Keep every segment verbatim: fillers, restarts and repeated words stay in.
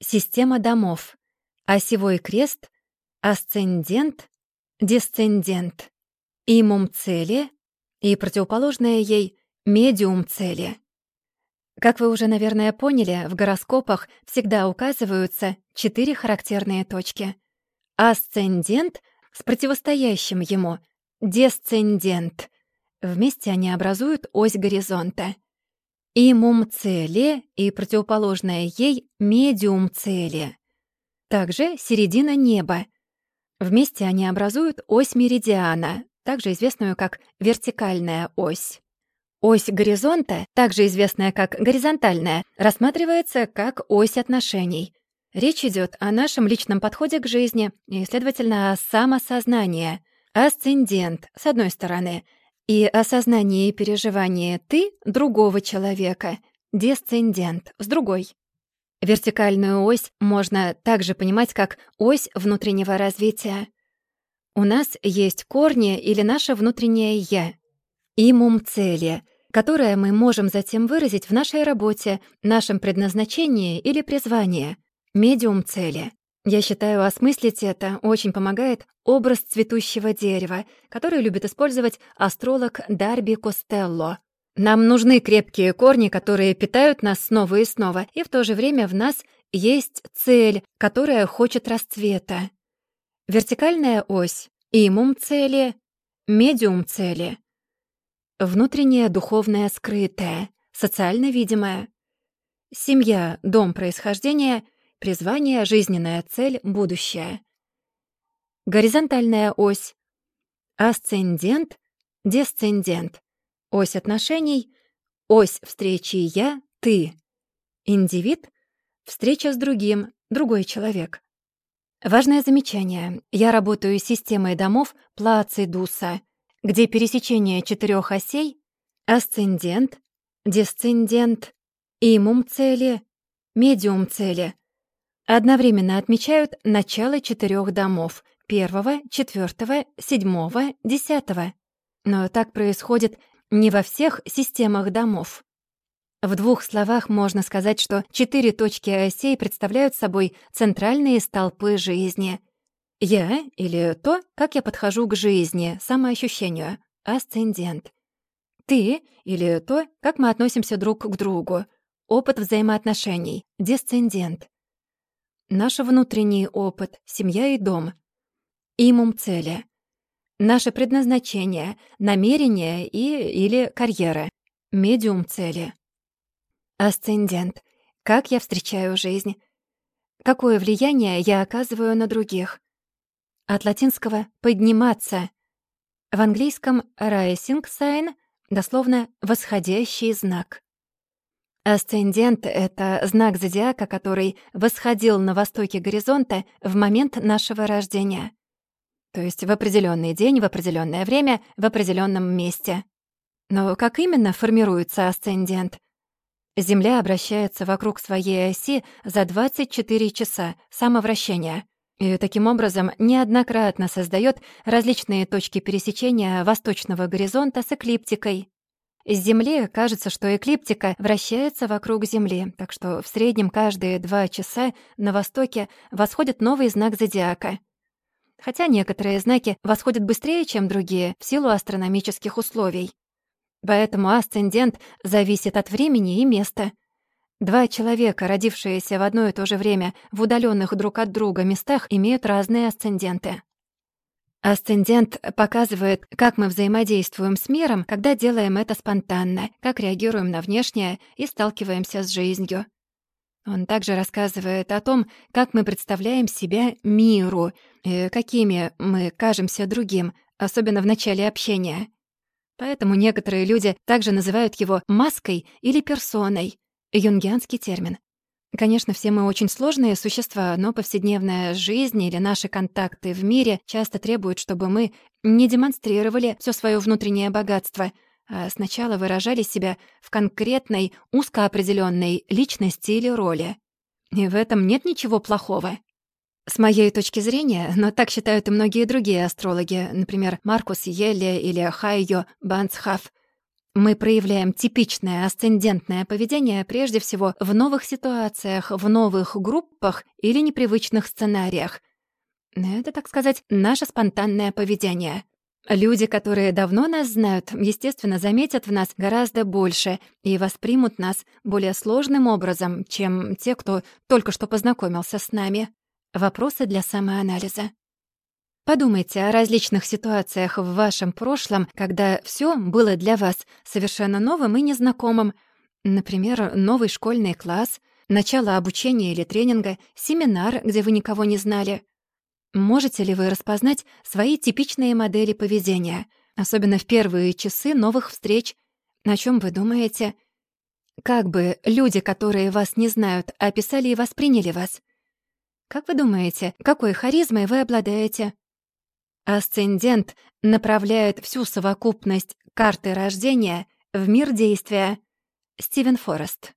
Система домов. Осевой крест, асцендент, десцендент, имум цели и противоположное ей медиум цели. Как вы уже, наверное, поняли, в гороскопах всегда указываются четыре характерные точки. Асцендент с противостоящим ему десцендент. Вместе они образуют ось горизонта. Имум цели и противоположное ей медиум цели. Также середина неба. Вместе они образуют ось меридиана, также известную как вертикальная ось. Ось горизонта, также известная как горизонтальная, рассматривается как ось отношений. Речь идет о нашем личном подходе к жизни и, следовательно, о самосознании. Асцендент, с одной стороны, и осознание и переживание «ты» другого человека, десцендент, с другой. Вертикальную ось можно также понимать как ось внутреннего развития. У нас есть корни или наше внутреннее «я», имум цели, которое мы можем затем выразить в нашей работе, нашем предназначении или призвании, медиум цели. Я считаю, осмыслить это очень помогает образ цветущего дерева, который любит использовать астролог Дарби Костелло. Нам нужны крепкие корни, которые питают нас снова и снова, и в то же время в нас есть цель, которая хочет расцвета. Вертикальная ось — имум цели, медиум цели. Внутреннее духовное скрытое, социально видимое. Семья — дом происхождения, призвание — жизненная цель, будущее. Горизонтальная ось — асцендент, десцендент. Ось отношений — ось встречи «я», «ты». Индивид — встреча с другим, другой человек. Важное замечание. Я работаю с системой домов Плацидуса, где пересечение четырех осей — асцендент, десцендент, имум цели, медиум цели — одновременно отмечают начало четырех домов — первого, четвертого, седьмого, десятого. Но так происходит не во всех системах домов. В двух словах можно сказать, что четыре точки осей представляют собой центральные столпы жизни. Я или то, как я подхожу к жизни, самоощущению, асцендент. Ты или то, как мы относимся друг к другу, опыт взаимоотношений, десцендент. Наш внутренний опыт, семья и дом, имум цели. Наше предназначение, намерение и или карьера, медиум цели. Асцендент. Как я встречаю жизнь? Какое влияние я оказываю на других? От латинского «подниматься». В английском «rising sign» дословно «восходящий знак». Асцендент — это знак зодиака, который восходил на востоке горизонта в момент нашего рождения. То есть в определенный день, в определенное время, в определенном месте. Но как именно формируется асцендент? Земля обращается вокруг своей оси за двадцать четыре часа самовращения и таким образом неоднократно создает различные точки пересечения восточного горизонта с эклиптикой. С Земли кажется, что эклиптика вращается вокруг Земли, так что в среднем каждые два часа на востоке восходит новый знак зодиака. Хотя некоторые знаки восходят быстрее, чем другие, в силу астрономических условий. Поэтому асцендент зависит от времени и места. Два человека, родившиеся в одно и то же время в удалённых друг от друга местах, имеют разные асценденты. Асцендент показывает, как мы взаимодействуем с миром, когда делаем это спонтанно, как реагируем на внешнее и сталкиваемся с жизнью. Он также рассказывает о том, как мы представляем себя миру, и какими мы кажемся другим, особенно в начале общения. Поэтому некоторые люди также называют его маской или персоной, юнгианский термин. Конечно, все мы очень сложные существа, но повседневная жизнь или наши контакты в мире часто требуют, чтобы мы не демонстрировали всё своё внутреннее богатство, а сначала выражали себя в конкретной, узкоопределённой личности или роли. И в этом нет ничего плохого. С моей точки зрения, но так считают и многие другие астрологи, например, Маркус Йелле или Хайо Банцхаф, Мы проявляем типичное асцендентное поведение прежде всего в новых ситуациях, в новых группах или непривычных сценариях. Это, так сказать, наше спонтанное поведение. Люди, которые давно нас знают, естественно, заметят в нас гораздо больше и воспримут нас более сложным образом, чем те, кто только что познакомился с нами. Вопросы для самоанализа. Подумайте о различных ситуациях в вашем прошлом, когда всё было для вас совершенно новым и незнакомым. Например, новый школьный класс, начало обучения или тренинга, семинар, где вы никого не знали. Можете ли вы распознать свои типичные модели поведения, особенно в первые часы новых встреч? О чём вы думаете? Как бы люди, которые вас не знают, описали и восприняли вас? Как вы думаете, какой харизмой вы обладаете? Асцендент направляет всю совокупность карты рождения в мир действия. Стивен Форест.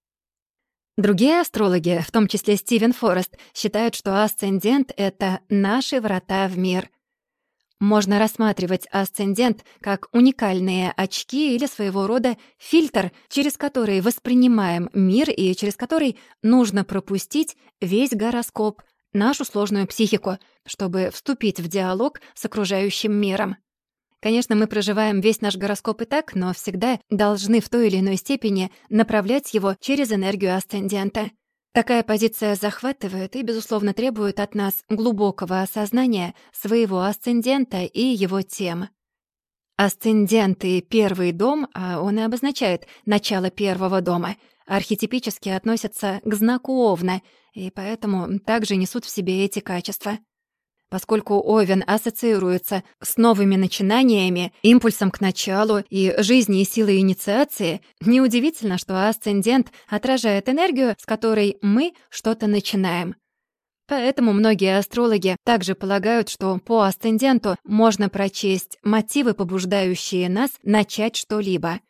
Другие астрологи, в том числе Стивен Форест, считают, что асцендент — это наши врата в мир. Можно рассматривать асцендент как уникальные очки или своего рода фильтр, через который воспринимаем мир и через который нужно пропустить весь гороскоп, нашу сложную психику, чтобы вступить в диалог с окружающим миром. Конечно, мы проживаем весь наш гороскоп и так, но всегда должны в той или иной степени направлять его через энергию асцендента. Такая позиция захватывает и, безусловно, требует от нас глубокого осознания своего асцендента и его тем. Асцендент и первый дом, а он и обозначает начало первого дома, архетипически относятся к знаку Овна, и поэтому также несут в себе эти качества. Поскольку Овен ассоциируется с новыми начинаниями, импульсом к началу и жизнью и силой инициации, неудивительно, что асцендент отражает энергию, с которой мы что-то начинаем. Поэтому многие астрологи также полагают, что по асценденту можно прочесть мотивы, побуждающие нас начать что-либо.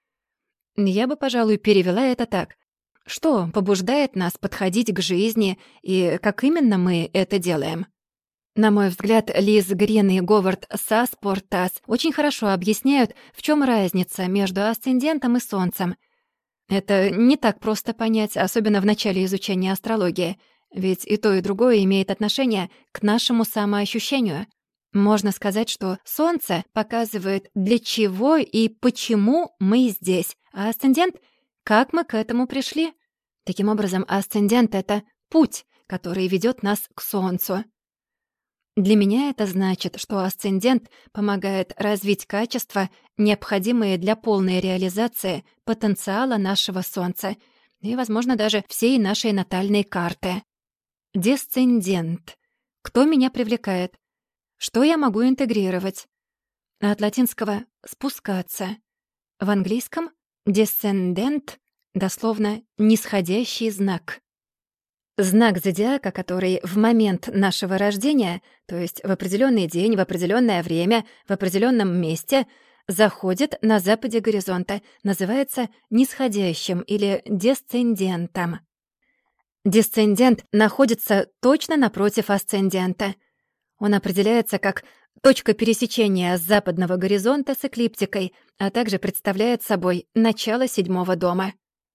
Я бы, пожалуй, перевела это так. Что побуждает нас подходить к жизни и как именно мы это делаем? На мой взгляд, Лиз Грин и Говард Саспортас очень хорошо объясняют, в чем разница между асцендентом и Солнцем. Это не так просто понять, особенно в начале изучения астрологии, ведь и то, и другое имеет отношение к нашему самоощущению. Можно сказать, что Солнце показывает, для чего и почему мы здесь, а асцендент — как мы к этому пришли. Таким образом, асцендент — это путь, который ведет нас к Солнцу. Для меня это значит, что асцендент помогает развить качества, необходимые для полной реализации потенциала нашего Солнца и, возможно, даже всей нашей натальной карты. Десцендент. Кто меня привлекает? Что я могу интегрировать? От латинского «спускаться». В английском «descendant» дословно «нисходящий знак». Знак зодиака, который в момент нашего рождения, то есть в определенный день, в определенное время, в определенном месте, заходит на западе горизонта, называется нисходящим или десцендентом. Десцендент находится точно напротив асцендента. Он определяется как точка пересечения западного горизонта с эклиптикой, а также представляет собой начало седьмого дома.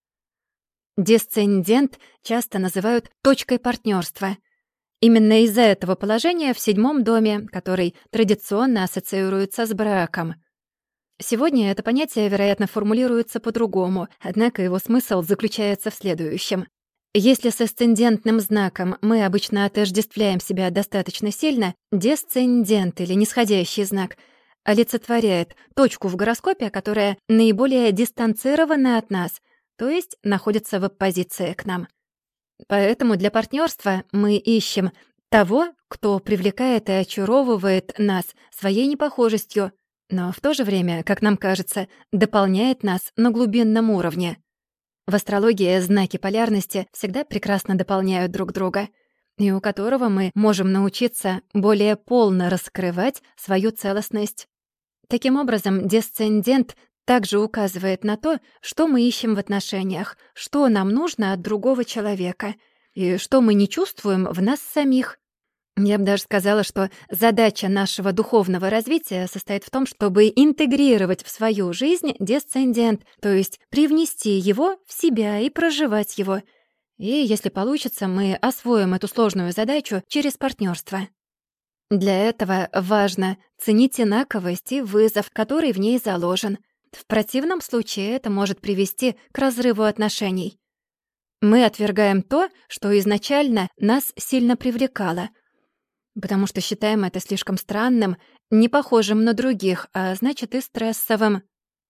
Десцендент часто называют точкой партнерства. Именно из-за этого положения в седьмом доме, который традиционно ассоциируется с браком. Сегодня это понятие, вероятно, формулируется по-другому, однако его смысл заключается в следующем. Если с асцендентным знаком мы обычно отождествляем себя достаточно сильно, десцендент или нисходящий знак олицетворяет точку в гороскопе, которая наиболее дистанцирована от нас, то есть находится в оппозиции к нам. Поэтому для партнерства мы ищем того, кто привлекает и очаровывает нас своей непохожестью, но в то же время, как нам кажется, дополняет нас на глубинном уровне. В астрологии знаки полярности всегда прекрасно дополняют друг друга, и у которого мы можем научиться более полно раскрывать свою целостность. Таким образом, десцендент также указывает на то, что мы ищем в отношениях, что нам нужно от другого человека и что мы не чувствуем в нас самих. Я бы даже сказала, что задача нашего духовного развития состоит в том, чтобы интегрировать в свою жизнь десцендент, то есть привнести его в себя и проживать его. И, если получится, мы освоим эту сложную задачу через партнерство. Для этого важно ценить инаковость и вызов, который в ней заложен. В противном случае это может привести к разрыву отношений. Мы отвергаем то, что изначально нас сильно привлекало, потому что считаем это слишком странным, не похожим на других, а значит и стрессовым.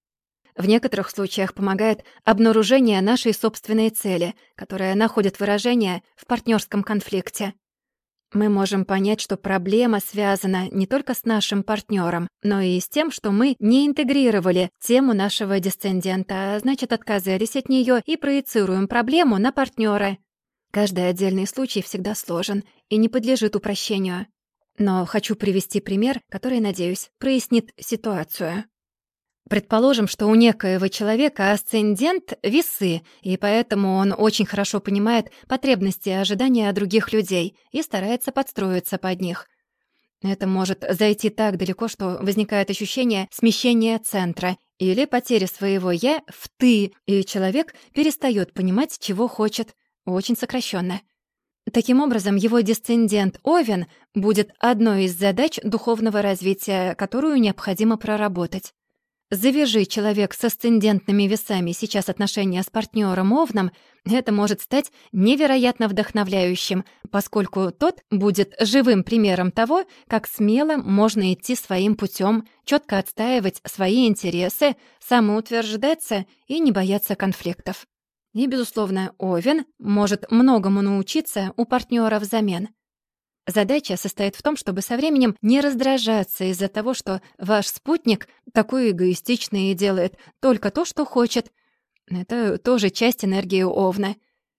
В некоторых случаях помогает обнаружение нашей собственной цели, которая находит выражение в партнерском конфликте. Мы можем понять, что проблема связана не только с нашим партнером, но и с тем, что мы не интегрировали тему нашего десцендента, а значит, отказались от нее и проецируем проблему на партнера. Каждый отдельный случай всегда сложен и не подлежит упрощению. Но хочу привести пример, который, надеюсь, прояснит ситуацию. Предположим, что у некоего человека асцендент — весы, и поэтому он очень хорошо понимает потребности и ожидания других людей и старается подстроиться под них. Это может зайти так далеко, что возникает ощущение смещения центра или потери своего «я» в «ты», и человек перестает понимать, чего хочет, очень сокращенно. Таким образом, его десцендент Овен будет одной из задач духовного развития, которую необходимо проработать. Завяжи человек с асцендентными весами сейчас отношения с партнером Овном, это может стать невероятно вдохновляющим, поскольку тот будет живым примером того, как смело можно идти своим путем, четко отстаивать свои интересы, самоутверждаться и не бояться конфликтов. И, безусловно, Овен может многому научиться у партнера взамен. Задача состоит в том, чтобы со временем не раздражаться из-за того, что ваш спутник такой эгоистичный и делает только то, что хочет. Это тоже часть энергии Овна.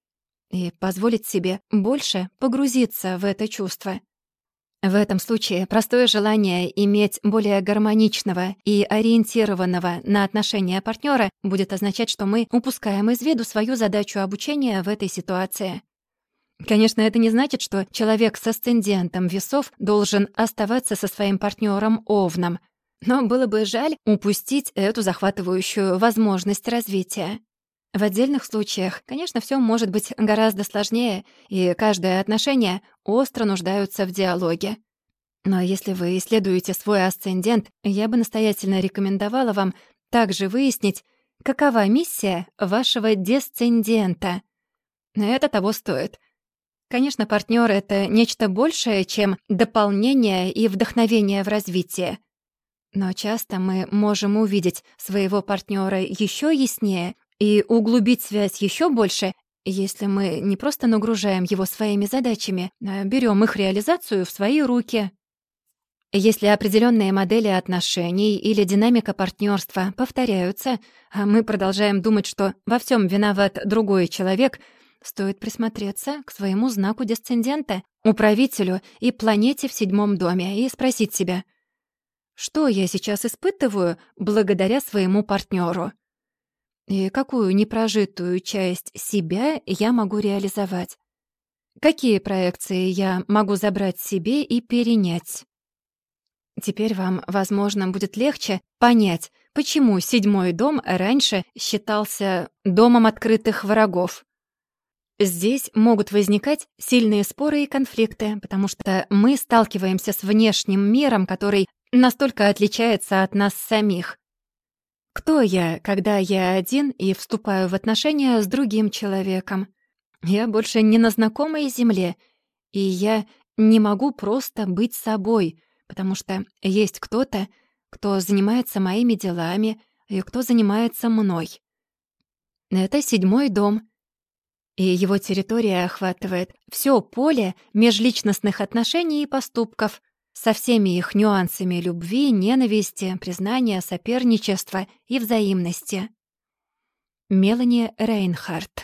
И позволить себе больше погрузиться в это чувство. В этом случае простое желание иметь более гармоничного и ориентированного на отношения партнера будет означать, что мы упускаем из виду свою задачу обучения в этой ситуации. Конечно, это не значит, что человек с асцендентом весов должен оставаться со своим партнером Овном, но было бы жаль упустить эту захватывающую возможность развития. В отдельных случаях, конечно, все может быть гораздо сложнее, и каждое отношение остро нуждаются в диалоге. Но если вы исследуете свой асцендент, я бы настоятельно рекомендовала вам также выяснить, какова миссия вашего десцендента. Это того стоит. Конечно, партнер — это нечто большее, чем дополнение и вдохновение в развитии. Но часто мы можем увидеть своего партнера еще яснее и углубить связь еще больше, если мы не просто нагружаем его своими задачами, а берем их реализацию в свои руки. Если определенные модели отношений или динамика партнерства повторяются, а мы продолжаем думать, что во всем виноват другой человек — стоит присмотреться к своему знаку десцендента, управителю и планете в седьмом доме и спросить себя, что я сейчас испытываю благодаря своему партнеру, и какую непрожитую часть себя я могу реализовать, какие проекции я могу забрать себе и перенять. Теперь вам, возможно, будет легче понять, почему седьмой дом раньше считался домом открытых врагов. Здесь могут возникать сильные споры и конфликты, потому что мы сталкиваемся с внешним миром, который настолько отличается от нас самих. Кто я, когда я один и вступаю в отношения с другим человеком? Я больше не на знакомой земле, и я не могу просто быть собой, потому что есть кто-то, кто занимается моими делами и кто занимается мной. Это седьмой дом. И его территория охватывает все поле межличностных отношений и поступков со всеми их нюансами любви, ненависти, признания, соперничества и взаимности. Мелани Рейнхарт.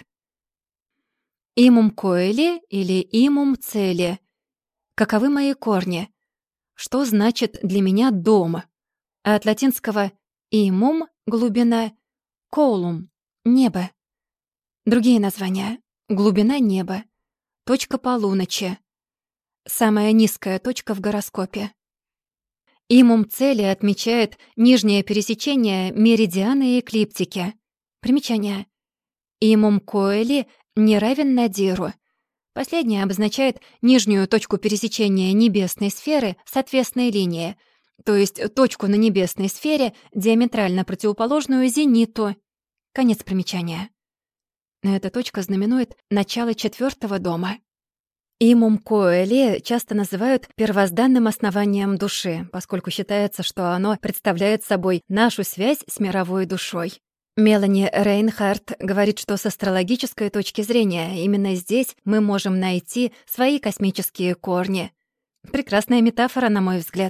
Имум коэли или имум цели. Каковы мои корни? Что значит для меня дом? От латинского имум — глубина, коулум — небо. Другие названия — глубина неба, точка полуночи, самая низкая точка в гороскопе. Имум цели отмечает нижнее пересечение меридиана и эклиптики. Примечание. Имум коэли не равен надиру. Последнее обозначает нижнюю точку пересечения небесной сферы с отвесной линией, то есть точку на небесной сфере, диаметрально противоположную зениту. Конец примечания. Эта точка знаменует начало четвертого дома. Имум коэли часто называют первозданным основанием души, поскольку считается, что оно представляет собой нашу связь с мировой душой. Мелани Рейнхарт говорит, что с астрологической точки зрения именно здесь мы можем найти свои космические корни. Прекрасная метафора, на мой взгляд.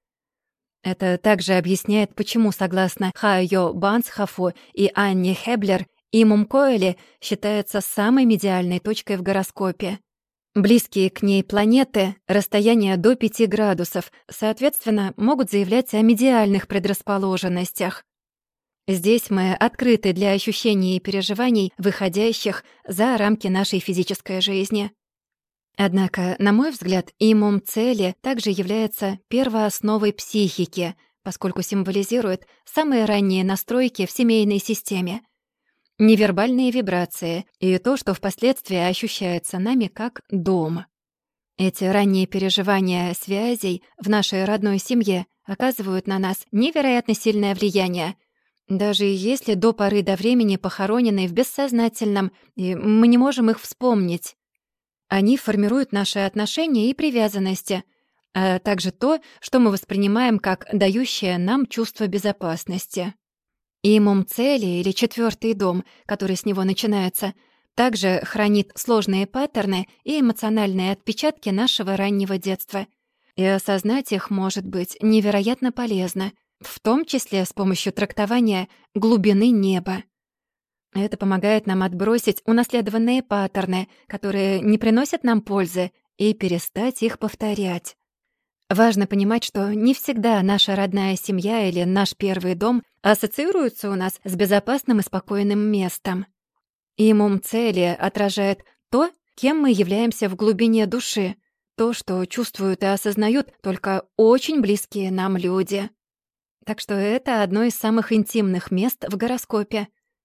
Это также объясняет, почему, согласно Хайо Бансхафу и Анне Хеблер, имум коэли считается самой медиальной точкой в гороскопе. Близкие к ней планеты, расстояние до пяти градусов, соответственно, могут заявлять о медиальных предрасположенностях. Здесь мы открыты для ощущений и переживаний, выходящих за рамки нашей физической жизни. Однако, на мой взгляд, имум цели также является первоосновой психики, поскольку символизирует самые ранние настройки в семейной системе, невербальные вибрации и то, что впоследствии ощущается нами как дом. Эти ранние переживания связей в нашей родной семье оказывают на нас невероятно сильное влияние, даже если до поры до времени похоронены в бессознательном, и мы не можем их вспомнить. Они формируют наши отношения и привязанности, а также то, что мы воспринимаем как дающее нам чувство безопасности. Имум цели, или четвертый дом, который с него начинается, также хранит сложные паттерны и эмоциональные отпечатки нашего раннего детства. И осознать их может быть невероятно полезно, в том числе с помощью трактования глубины неба. Это помогает нам отбросить унаследованные паттерны, которые не приносят нам пользы, и перестать их повторять. Важно понимать, что не всегда наша родная семья или наш первый дом ассоциируются у нас с безопасным и спокойным местом. Имум цели отражает то, кем мы являемся в глубине души, то, что чувствуют и осознают только очень близкие нам люди. Так что это одно из самых интимных мест в гороскопе.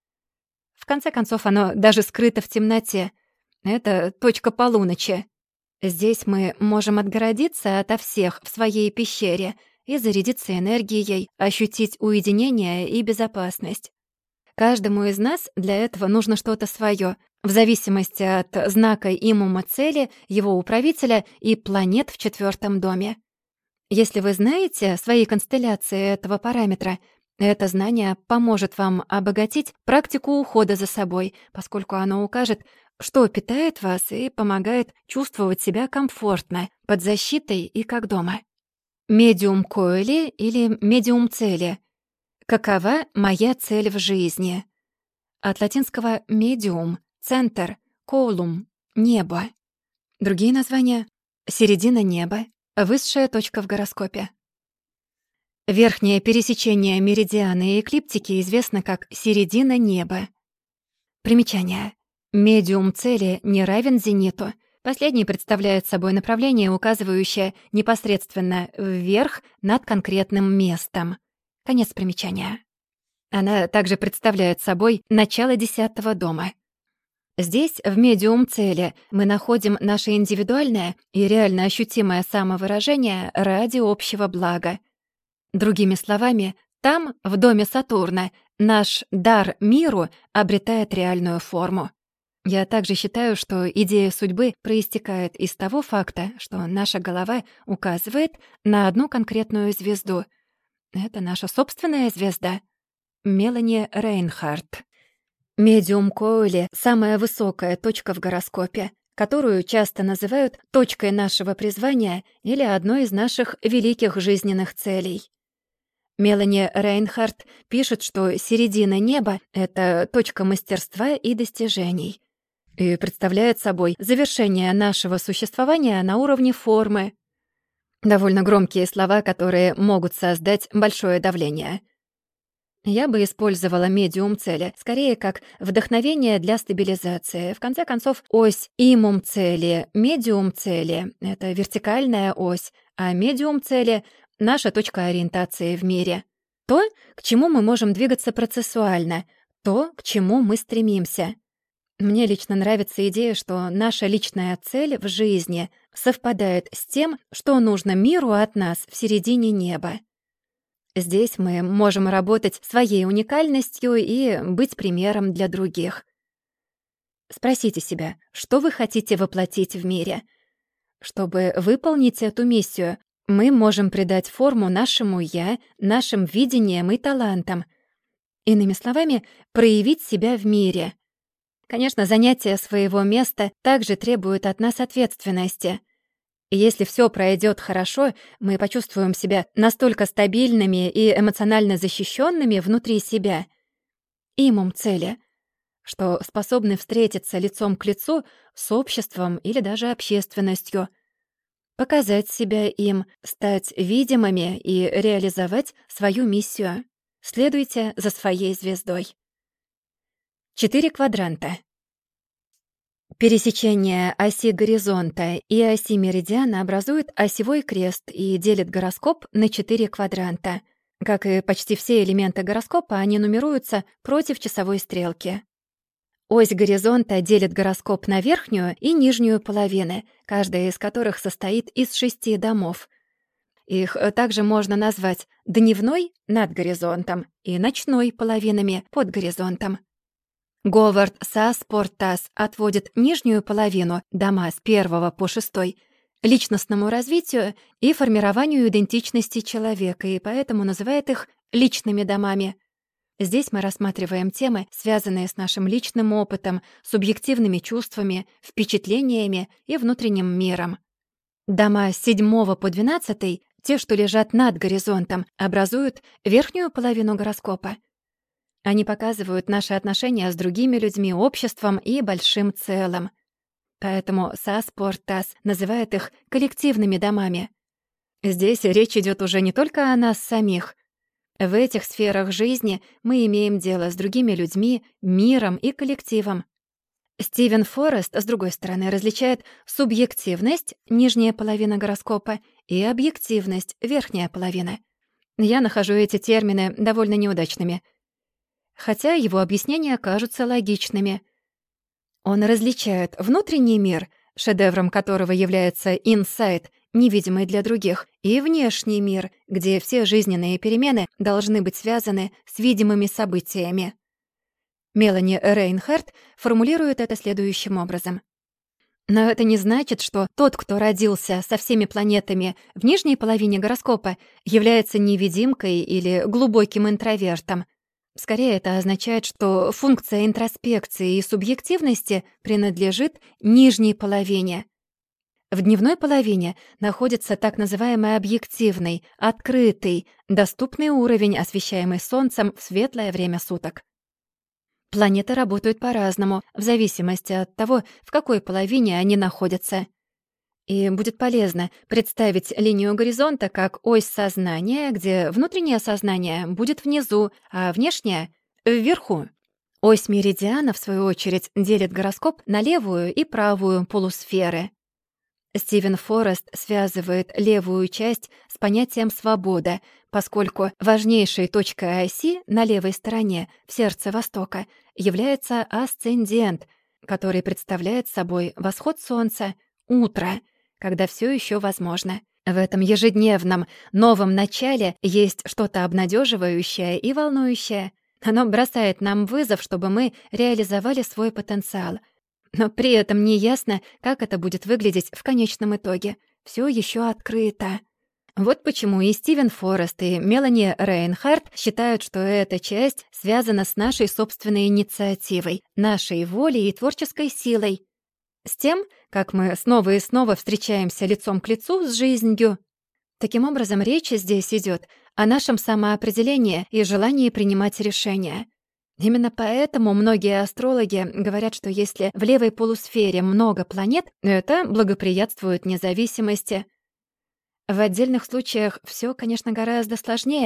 В конце концов, оно даже скрыто в темноте. Это точка полуночи. Здесь мы можем отгородиться ото всех в своей пещере и зарядиться энергией, ощутить уединение и безопасность. Каждому из нас для этого нужно что-то своё, в зависимости от знака имума цели, его управителя и планет в четвёртом доме. Если вы знаете свои констелляции этого параметра, это знание поможет вам обогатить практику ухода за собой, поскольку оно укажет, что питает вас и помогает чувствовать себя комфортно, под защитой и как дома. Медиум коэли или медиум цели. Какова моя цель в жизни? От латинского «медиум» — центр, «коулум» — небо. Другие названия — середина неба, высшая точка в гороскопе. Верхнее пересечение меридиана и эклиптики известно как середина неба. Примечание. Медиум цели не равен зениту. Последний представляет собой направление, указывающее непосредственно вверх над конкретным местом. Конец примечания. Она также представляет собой начало десятого дома. Здесь, в медиум цели, мы находим наше индивидуальное и реально ощутимое самовыражение ради общего блага. Другими словами, там, в доме Сатурна, наш дар миру обретает реальную форму. Я также считаю, что идея судьбы проистекает из того факта, что наша голова указывает на одну конкретную звезду. Это наша собственная звезда. Мелани Рейнхарт. Медиум коэли — самая высокая точка в гороскопе, которую часто называют точкой нашего призвания или одной из наших великих жизненных целей. Мелани Рейнхарт пишет, что середина неба — это точка мастерства и достижений и представляет собой завершение нашего существования на уровне формы. Довольно громкие слова, которые могут создать большое давление. Я бы использовала медиум цели скорее как вдохновение для стабилизации. В конце концов, ось имум цели, медиум цели — это вертикальная ось, а медиум цели — наша точка ориентации в мире. То, к чему мы можем двигаться процессуально, то, к чему мы стремимся. Мне лично нравится идея, что наша личная цель в жизни совпадает с тем, что нужно миру от нас в середине неба. Здесь мы можем работать своей уникальностью и быть примером для других. Спросите себя, что вы хотите воплотить в мире? Чтобы выполнить эту миссию, мы можем придать форму нашему «я», нашим видениям и талантам. Иными словами, проявить себя в мире. Конечно, занятие своего места также требует от нас ответственности. Если все пройдет хорошо, мы почувствуем себя настолько стабильными и эмоционально защищенными внутри себя, имум цели, что способны встретиться лицом к лицу с обществом или даже общественностью, показать себя им, стать видимыми и реализовать свою миссию. Следуйте за своей звездой. Четыре квадранта. Пересечение оси горизонта и оси меридиана образует осевой крест и делит гороскоп на четыре квадранта. Как и почти все элементы гороскопа, они нумеруются против часовой стрелки. Ось горизонта делит гороскоп на верхнюю и нижнюю половины, каждая из которых состоит из шести домов. Их также можно назвать дневной — над горизонтом и ночной — половинами под горизонтом. Говард Саспортас отводит нижнюю половину, дома с первого по шестой, личностному развитию и формированию идентичности человека, и поэтому называет их личными домами. Здесь мы рассматриваем темы, связанные с нашим личным опытом, субъективными чувствами, впечатлениями и внутренним миром. Дома с седьмого по двенадцатый, те, что лежат над горизонтом, образуют верхнюю половину гороскопа. Они показывают наши отношения с другими людьми, обществом и большим целым. Поэтому Саспортас называет их коллективными домами. Здесь речь идет уже не только о нас самих. В этих сферах жизни мы имеем дело с другими людьми, миром и коллективом. Стивен Форест, с другой стороны, различает субъективность, нижняя половина гороскопа, и объективность, верхняя половина. Я нахожу эти термины довольно неудачными, хотя его объяснения кажутся логичными. Он различает внутренний мир, шедевром которого является инсайт, невидимый для других, и внешний мир, где все жизненные перемены должны быть связаны с видимыми событиями. Мелани Рейнхарт формулирует это следующим образом. Но это не значит, что тот, кто родился со всеми планетами в нижней половине гороскопа, является невидимкой или глубоким интровертом. Скорее, это означает, что функция интроспекции и субъективности принадлежит нижней половине. В дневной половине находится так называемый объективный, открытый, доступный уровень, освещаемый солнцем в светлое время суток. Планеты работают по-разному, в зависимости от того, в какой половине они находятся. И будет полезно представить линию горизонта как ось сознания, где внутреннее сознание будет внизу, а внешнее — вверху. Ось меридиана, в свою очередь, делит гороскоп на левую и правую полусферы. Стивен Форест связывает левую часть с понятием «свобода», поскольку важнейшей точкой оси на левой стороне, в сердце Востока, является асцендент, который представляет собой восход солнца, утро, когда все еще возможно. В этом ежедневном новом начале есть что-то обнадеживающее и волнующее. Оно бросает нам вызов, чтобы мы реализовали свой потенциал. Но при этом не ясно, как это будет выглядеть в конечном итоге. Все еще открыто. Вот почему и Стивен Форест, и Мелани Рейнхарт считают, что эта часть связана с нашей собственной инициативой, нашей волей и творческой силой. С тем, как мы снова и снова встречаемся лицом к лицу с жизнью. Таким образом, речь здесь идет о нашем самоопределении и желании принимать решения. Именно поэтому многие астрологи говорят, что если в левой полусфере много планет, это благоприятствует независимости. В отдельных случаях все, конечно, гораздо сложнее.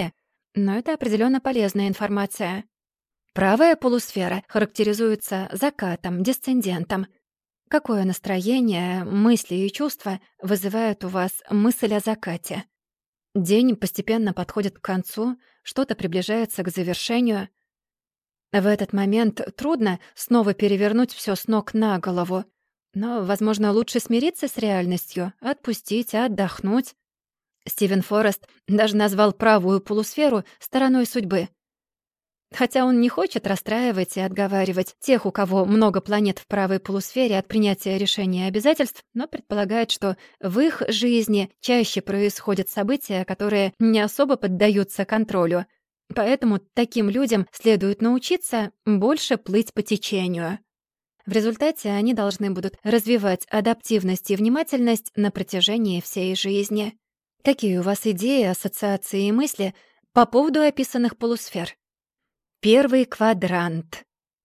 но это определенно полезная информация. Правая полусфера характеризуется закатом, десцендентом. Какое настроение, мысли и чувства вызывают у вас мысль о закате? День постепенно подходит к концу, что-то приближается к завершению. В этот момент трудно снова перевернуть все с ног на голову. Но, возможно, лучше смириться с реальностью, отпустить, отдохнуть. Стивен Форест даже назвал правую полусферу стороной судьбы. Хотя он не хочет расстраивать и отговаривать тех, у кого много планет в правой полусфере от принятия решений и обязательств, но предполагает, что в их жизни чаще происходят события, которые не особо поддаются контролю. Поэтому таким людям следует научиться больше плыть по течению. В результате они должны будут развивать адаптивность и внимательность на протяжении всей жизни. Какие у вас идеи, ассоциации и мысли по поводу описанных полусфер? Первый квадрант.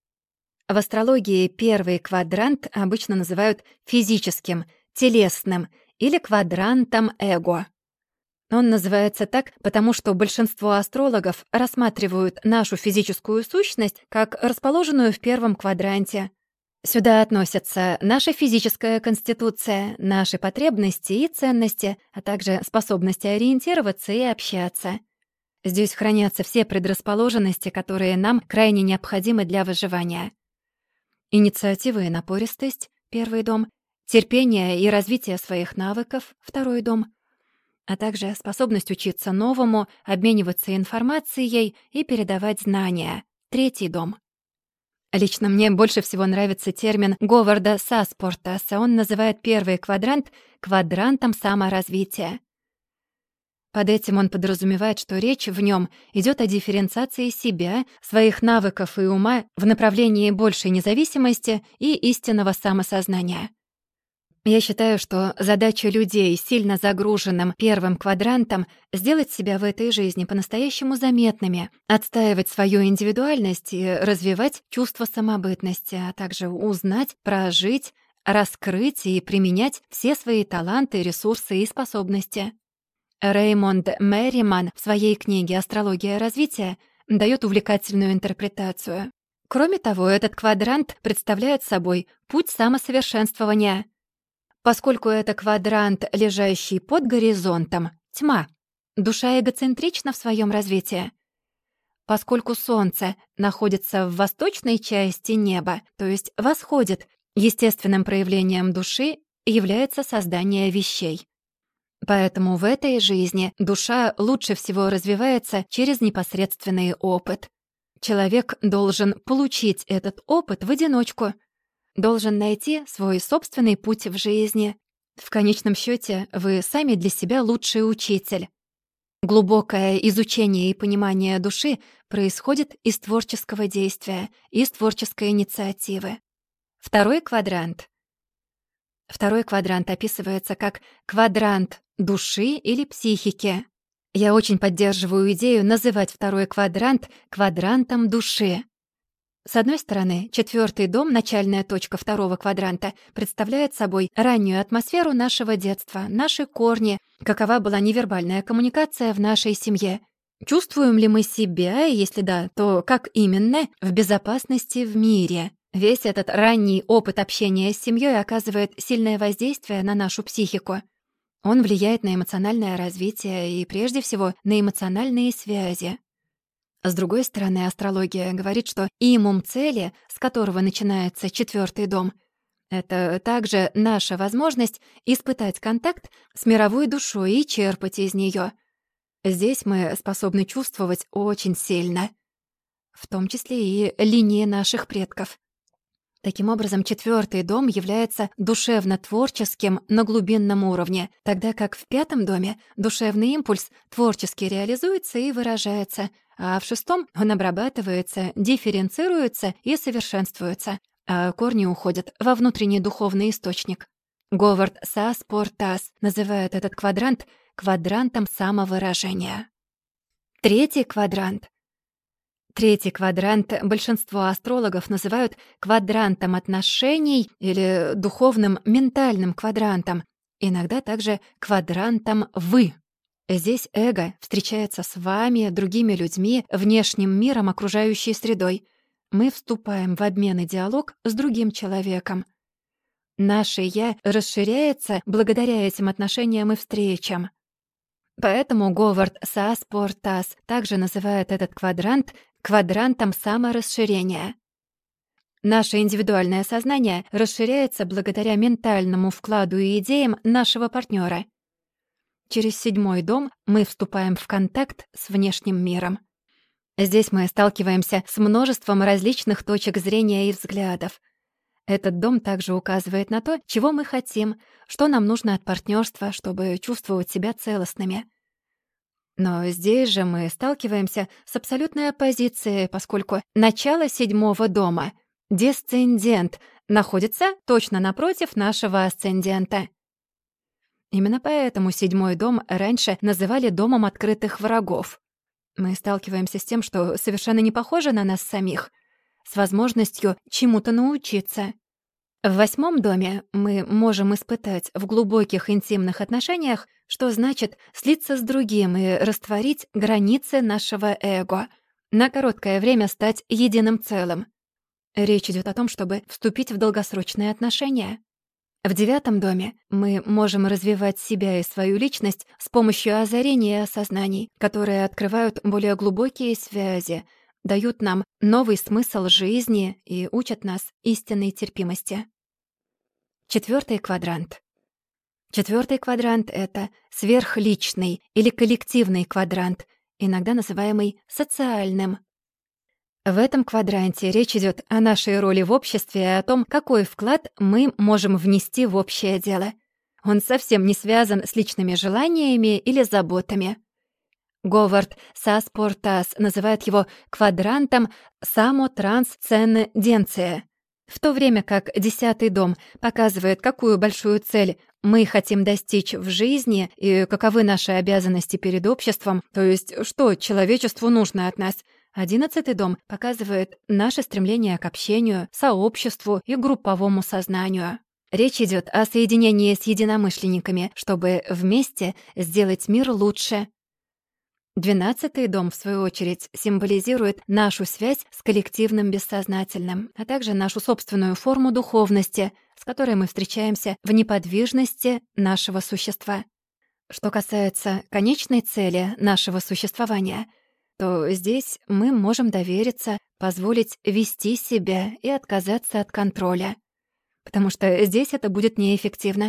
В астрологии первый квадрант обычно называют физическим, телесным или квадрантом эго. Он называется так, потому что большинство астрологов рассматривают нашу физическую сущность как расположенную в первом квадранте. Сюда относятся наша физическая конституция, наши потребности и ценности, а также способности ориентироваться и общаться. Здесь хранятся все предрасположенности, которые нам крайне необходимы для выживания. Инициатива и напористость — первый дом, терпение и развитие своих навыков — второй дом, а также способность учиться новому, обмениваться информацией и передавать знания — третий дом. Лично мне больше всего нравится термин Говарда Саспортаса. Он называет первый квадрант квадрантом саморазвития. Под этим он подразумевает, что речь в нем идет о дифференциации себя, своих навыков и ума в направлении большей независимости и истинного самосознания. Я считаю, что задача людей, сильно загруженным первым квадрантом, сделать себя в этой жизни по-настоящему заметными, отстаивать свою индивидуальность и развивать чувство самобытности, а также узнать, прожить, раскрыть и применять все свои таланты, ресурсы и способности. Реймонд Мерриман в своей книге «Астрология развития» дает увлекательную интерпретацию. Кроме того, этот квадрант представляет собой путь самосовершенствования. Поскольку это квадрант, лежащий под горизонтом, тьма, душа эгоцентрична в своем развитии. Поскольку Солнце находится в восточной части неба, то есть восходит, естественным проявлением души является создание вещей. Поэтому в этой жизни душа лучше всего развивается через непосредственный опыт. Человек должен получить этот опыт в одиночку, должен найти свой собственный путь в жизни. В конечном счете, вы сами для себя лучший учитель. Глубокое изучение и понимание души происходит из творческого действия, из творческой инициативы. Второй квадрант. Второй квадрант описывается как квадрант души или психики. Я очень поддерживаю идею называть второй квадрант квадрантом души. С одной стороны, четвертый дом, начальная точка второго квадранта, представляет собой раннюю атмосферу нашего детства, наши корни, какова была невербальная коммуникация в нашей семье. Чувствуем ли мы себя, и если да, то как именно, в безопасности в мире? Весь этот ранний опыт общения с семьей оказывает сильное воздействие на нашу психику. Он влияет на эмоциональное развитие и, прежде всего, на эмоциональные связи. С другой стороны, астрология говорит, что имум цели, с которого начинается четвертый дом, это также наша возможность испытать контакт с мировой душой и черпать из нее. Здесь мы способны чувствовать очень сильно, в том числе и линии наших предков. Таким образом, четвертый дом является душевно-творческим на глубинном уровне, тогда как в пятом доме душевный импульс творчески реализуется и выражается, а в шестом он обрабатывается, дифференцируется и совершенствуется, а корни уходят во внутренний духовный источник. Говард Саспортас называет этот квадрант квадрантом самовыражения. Третий квадрант. Третий квадрант большинство астрологов называют квадрантом отношений или духовным ментальным квадрантом, иногда также квадрантом «вы». Здесь эго встречается с вами, другими людьми, внешним миром, окружающей средой. Мы вступаем в обмен и диалог с другим человеком. Наше «я» расширяется благодаря этим отношениям и встречам. Поэтому Говард Сааспор-Тасс также называет этот квадрант квадрантом саморасширения. Наше индивидуальное сознание расширяется благодаря ментальному вкладу и идеям нашего партнера. Через седьмой дом мы вступаем в контакт с внешним миром. Здесь мы сталкиваемся с множеством различных точек зрения и взглядов. Этот дом также указывает на то, чего мы хотим, что нам нужно от партнерства, чтобы чувствовать себя целостными. Но здесь же мы сталкиваемся с абсолютной оппозицией, поскольку начало седьмого дома, десцендент, находится точно напротив нашего асцендента. Именно поэтому седьмой дом раньше называли домом открытых врагов. Мы сталкиваемся с тем, что совершенно не похоже на нас самих, с возможностью чему-то научиться. В восьмом доме мы можем испытать в глубоких интимных отношениях, что значит слиться с другим и растворить границы нашего эго, на короткое время стать единым целым. Речь идет о том, чтобы вступить в долгосрочные отношения. В девятом доме мы можем развивать себя и свою личность с помощью озарений и осознаний, которые открывают более глубокие связи, дают нам новый смысл жизни и учат нас истинной терпимости. Четвертый квадрант. Четвертый квадрант — это сверхличный или коллективный квадрант, иногда называемый социальным. В этом квадранте речь идет о нашей роли в обществе и о том, какой вклад мы можем внести в общее дело. Он совсем не связан с личными желаниями или заботами. Говард Сааспор-Тасс называет его квадрантом самотрансценденция, в то время как десятый дом показывает, какую большую цель мы хотим достичь в жизни и каковы наши обязанности перед обществом, то есть что человечеству нужно от нас. Одиннадцатый дом показывает наше стремление к общению, сообществу и групповому сознанию. Речь идет о соединении с единомышленниками, чтобы вместе сделать мир лучше. Двенадцатый дом, в свою очередь, символизирует нашу связь с коллективным бессознательным, а также нашу собственную форму духовности, с которой мы встречаемся в неподвижности нашего существа. Что касается конечной цели нашего существования — то здесь мы можем довериться, позволить вести себя и отказаться от контроля. Потому что здесь это будет неэффективно.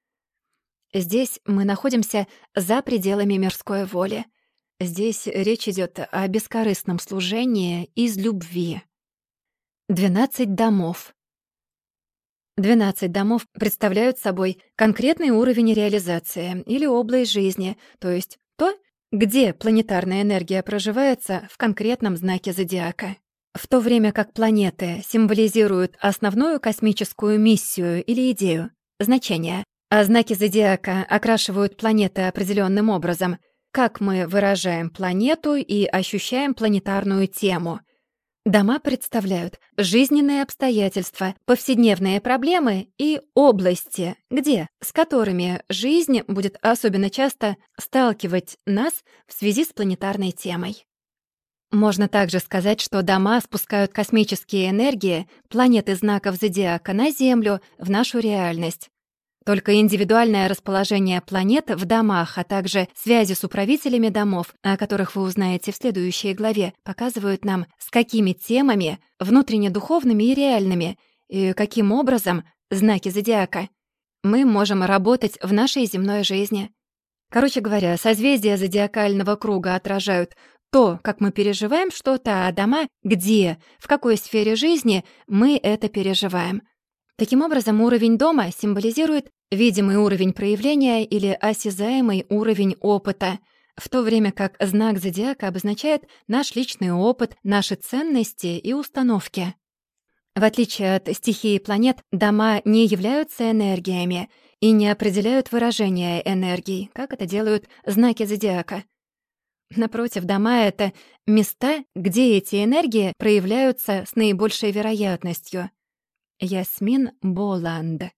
Здесь мы находимся за пределами мирской воли. Здесь речь идет о бескорыстном служении из любви. Двенадцать домов. Двенадцать домов представляют собой конкретный уровень реализации или область жизни, то есть то, где планетарная энергия проживается в конкретном знаке зодиака. В то время как планеты символизируют основную космическую миссию или идею, значение, а знаки зодиака окрашивают планеты определенным образом, как мы выражаем планету и ощущаем планетарную тему. Дома представляют жизненные обстоятельства, повседневные проблемы и области, где, с которыми жизнь будет особенно часто сталкивать нас в связи с планетарной темой. Можно также сказать, что дома спускают космические энергии планеты знаков зодиака на Землю, в нашу реальность. Только индивидуальное расположение планет в домах, а также связи с управителями домов, о которых вы узнаете в следующей главе, показывают нам, с какими темами, внутренне-духовными и реальными, и каким образом, знаки зодиака, мы можем работать в нашей земной жизни. Короче говоря, созвездия зодиакального круга отражают то, как мы переживаем что-то, а дома — где, в какой сфере жизни мы это переживаем. Таким образом, уровень дома символизирует видимый уровень проявления или осязаемый уровень опыта, в то время как знак зодиака обозначает наш личный опыт, наши ценности и установки. В отличие от стихии планет, дома не являются энергиями и не определяют выражение энергий, как это делают знаки зодиака. Напротив, дома — это места, где эти энергии проявляются с наибольшей вероятностью. Ясмин Боланд.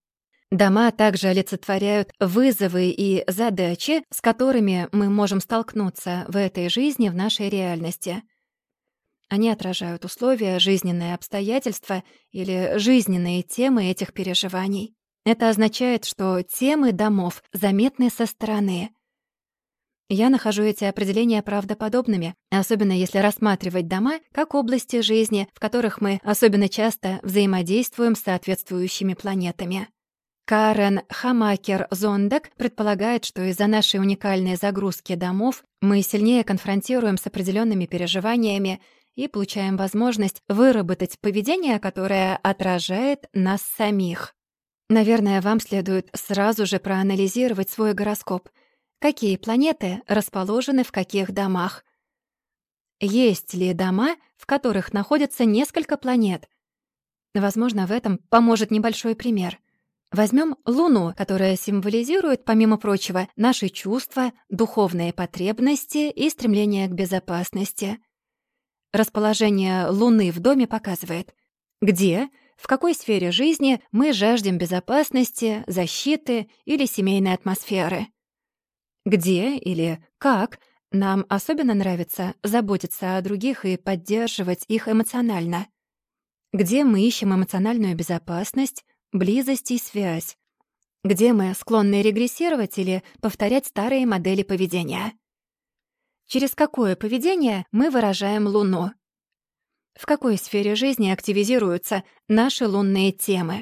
Дома также олицетворяют вызовы и задачи, с которыми мы можем столкнуться в этой жизни, в нашей реальности. Они отражают условия, жизненные обстоятельства или жизненные темы этих переживаний. Это означает, что темы домов заметны со стороны. Я нахожу эти определения правдоподобными, особенно если рассматривать дома как области жизни, в которых мы особенно часто взаимодействуем с соответствующими планетами. Карен Хамакер-Зондак предполагает, что из-за нашей уникальной загрузки домов мы сильнее конфронтируем с определенными переживаниями и получаем возможность выработать поведение, которое отражает нас самих. Наверное, вам следует сразу же проанализировать свой гороскоп. Какие планеты расположены в каких домах? Есть ли дома, в которых находятся несколько планет? Возможно, в этом поможет небольшой пример. Возьмем Луну, которая символизирует, помимо прочего, наши чувства, духовные потребности и стремление к безопасности. Расположение Луны в доме показывает, где, в какой сфере жизни мы жаждем безопасности, защиты или семейной атмосферы. Где или как нам особенно нравится заботиться о других и поддерживать их эмоционально. Где мы ищем эмоциональную безопасность, близость и связь. Где мы склонны регрессировать или повторять старые модели поведения. Через какое поведение мы выражаем Луну? В какой сфере жизни активизируются наши лунные темы?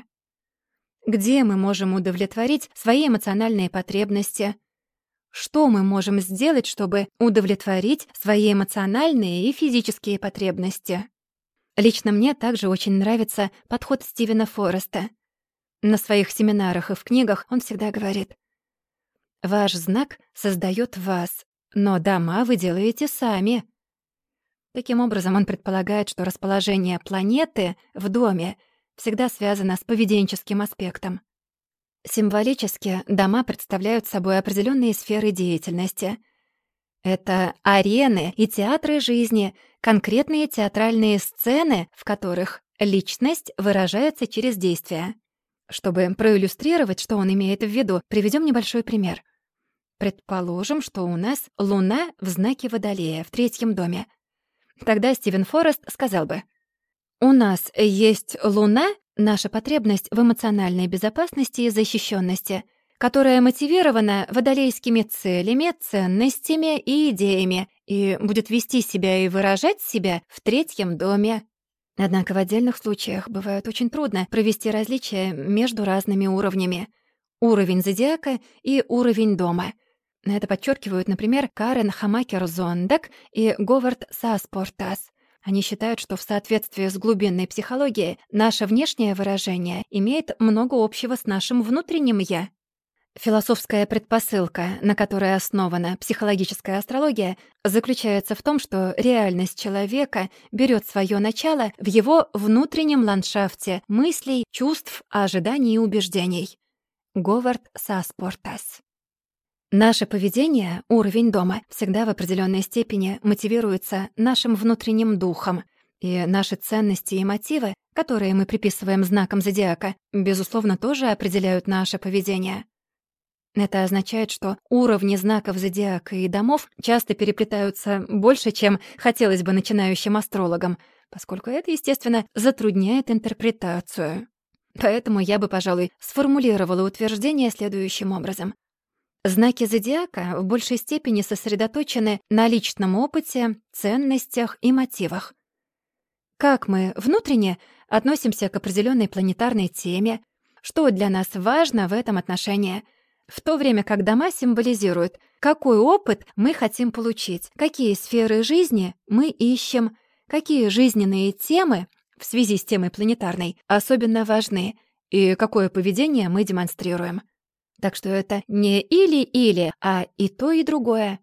Где мы можем удовлетворить свои эмоциональные потребности? Что мы можем сделать, чтобы удовлетворить свои эмоциональные и физические потребности? Лично мне также очень нравится подход Стивена Фореста. На своих семинарах и в книгах он всегда говорит: «Ваш знак создаёт вас, но дома вы делаете сами». Таким образом, он предполагает, что расположение планеты в доме всегда связано с поведенческим аспектом. Символически дома представляют собой определенные сферы деятельности. Это арены и театры жизни, конкретные театральные сцены, в которых личность выражается через действия. Чтобы проиллюстрировать, что он имеет в виду, приведем небольшой пример. Предположим, что у нас Луна в знаке Водолея в третьем доме. Тогда Стивен Форест сказал бы: «У нас есть Луна, наша потребность в эмоциональной безопасности и защищенности, которая мотивирована водолейскими целями, ценностями и идеями и будет вести себя и выражать себя в третьем доме». Однако в отдельных случаях бывает очень трудно провести различия между разными уровнями. Уровень зодиака и уровень дома. Это подчеркивают, например, Карен Хамакер-Зондак и Говард Саспортас. Они считают, что в соответствии с глубинной психологией наше внешнее выражение имеет много общего с нашим внутренним «я». Философская предпосылка, на которой основана психологическая астрология, заключается в том, что реальность человека берет свое начало в его внутреннем ландшафте мыслей, чувств, ожиданий и убеждений. Говард Саспортас. Наше поведение, уровень дома, всегда в определенной степени мотивируется нашим внутренним духом, и наши ценности и мотивы, которые мы приписываем знакам зодиака, безусловно, тоже определяют наше поведение. Это означает, что уровни знаков зодиака и домов часто переплетаются больше, чем хотелось бы начинающим астрологам, поскольку это, естественно, затрудняет интерпретацию. Поэтому я бы, пожалуй, сформулировала утверждение следующим образом. Знаки зодиака в большей степени сосредоточены на личном опыте, ценностях и мотивах. Как мы внутренне относимся к определенной планетарной теме, что для нас важно в этом отношении, в то время как дома символизируют, какой опыт мы хотим получить, какие сферы жизни мы ищем, какие жизненные темы в связи с темой планетарной особенно важны и какое поведение мы демонстрируем. Так что это не или-или, а и то, и другое.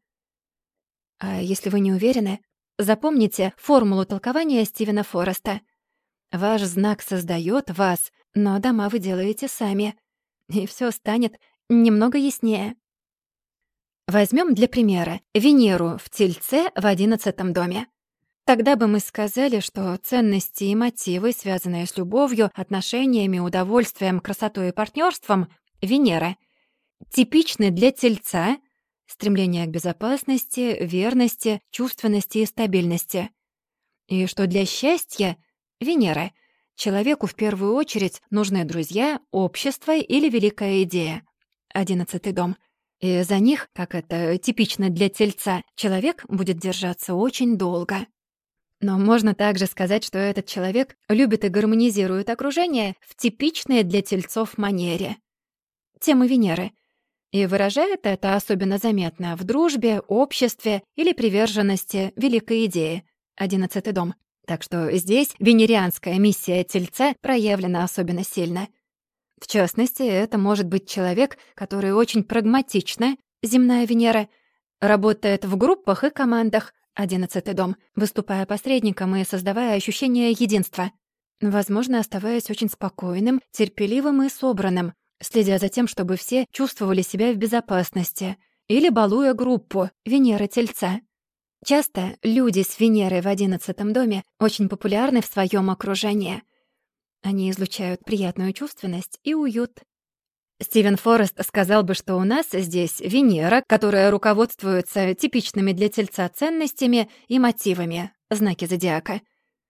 А если вы не уверены, запомните формулу толкования Стивена Фореста. Ваш знак создаёт вас, но дома вы делаете сами. И всё станет немного яснее. Возьмем для примера Венеру в Тельце в одиннадцатом доме. Тогда бы мы сказали, что ценности и мотивы, связанные с любовью, отношениями, удовольствием, красотой и партнерством Венера, типичны для Тельца — стремление к безопасности, верности, чувственности и стабильности. И что для счастья Венера — человеку в первую очередь нужны друзья, общество или великая идея. Одиннадцатый дом. И за них, как это типично для Тельца, человек будет держаться очень долго. Но можно также сказать, что этот человек любит и гармонизирует окружение в типичной для тельцов манере. Тема Венеры. И выражает это особенно заметно в дружбе, обществе или приверженности великой идее. Одиннадцатый дом. Так что здесь венерианская миссия тельца проявлена особенно сильно. В частности, это может быть человек, который очень прагматично, земная Венера, работает в группах и командах, одиннадцатый дом, выступая посредником и создавая ощущение единства. Возможно, оставаясь очень спокойным, терпеливым и собранным, следя за тем, чтобы все чувствовали себя в безопасности, или балуя группу Венера-Тельца. Часто люди с Венерой в одиннадцатом доме очень популярны в своем окружении. Они излучают приятную чувственность и уют. Стивен Форест сказал бы, что у нас здесь Венера, которая руководствуется типичными для Тельца ценностями и мотивами, знаки зодиака,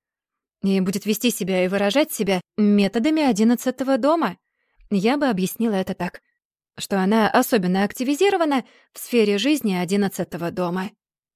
и будет вести себя и выражать себя методами одиннадцатого дома. Я бы объяснила это так, что она особенно активизирована в сфере жизни одиннадцатого дома.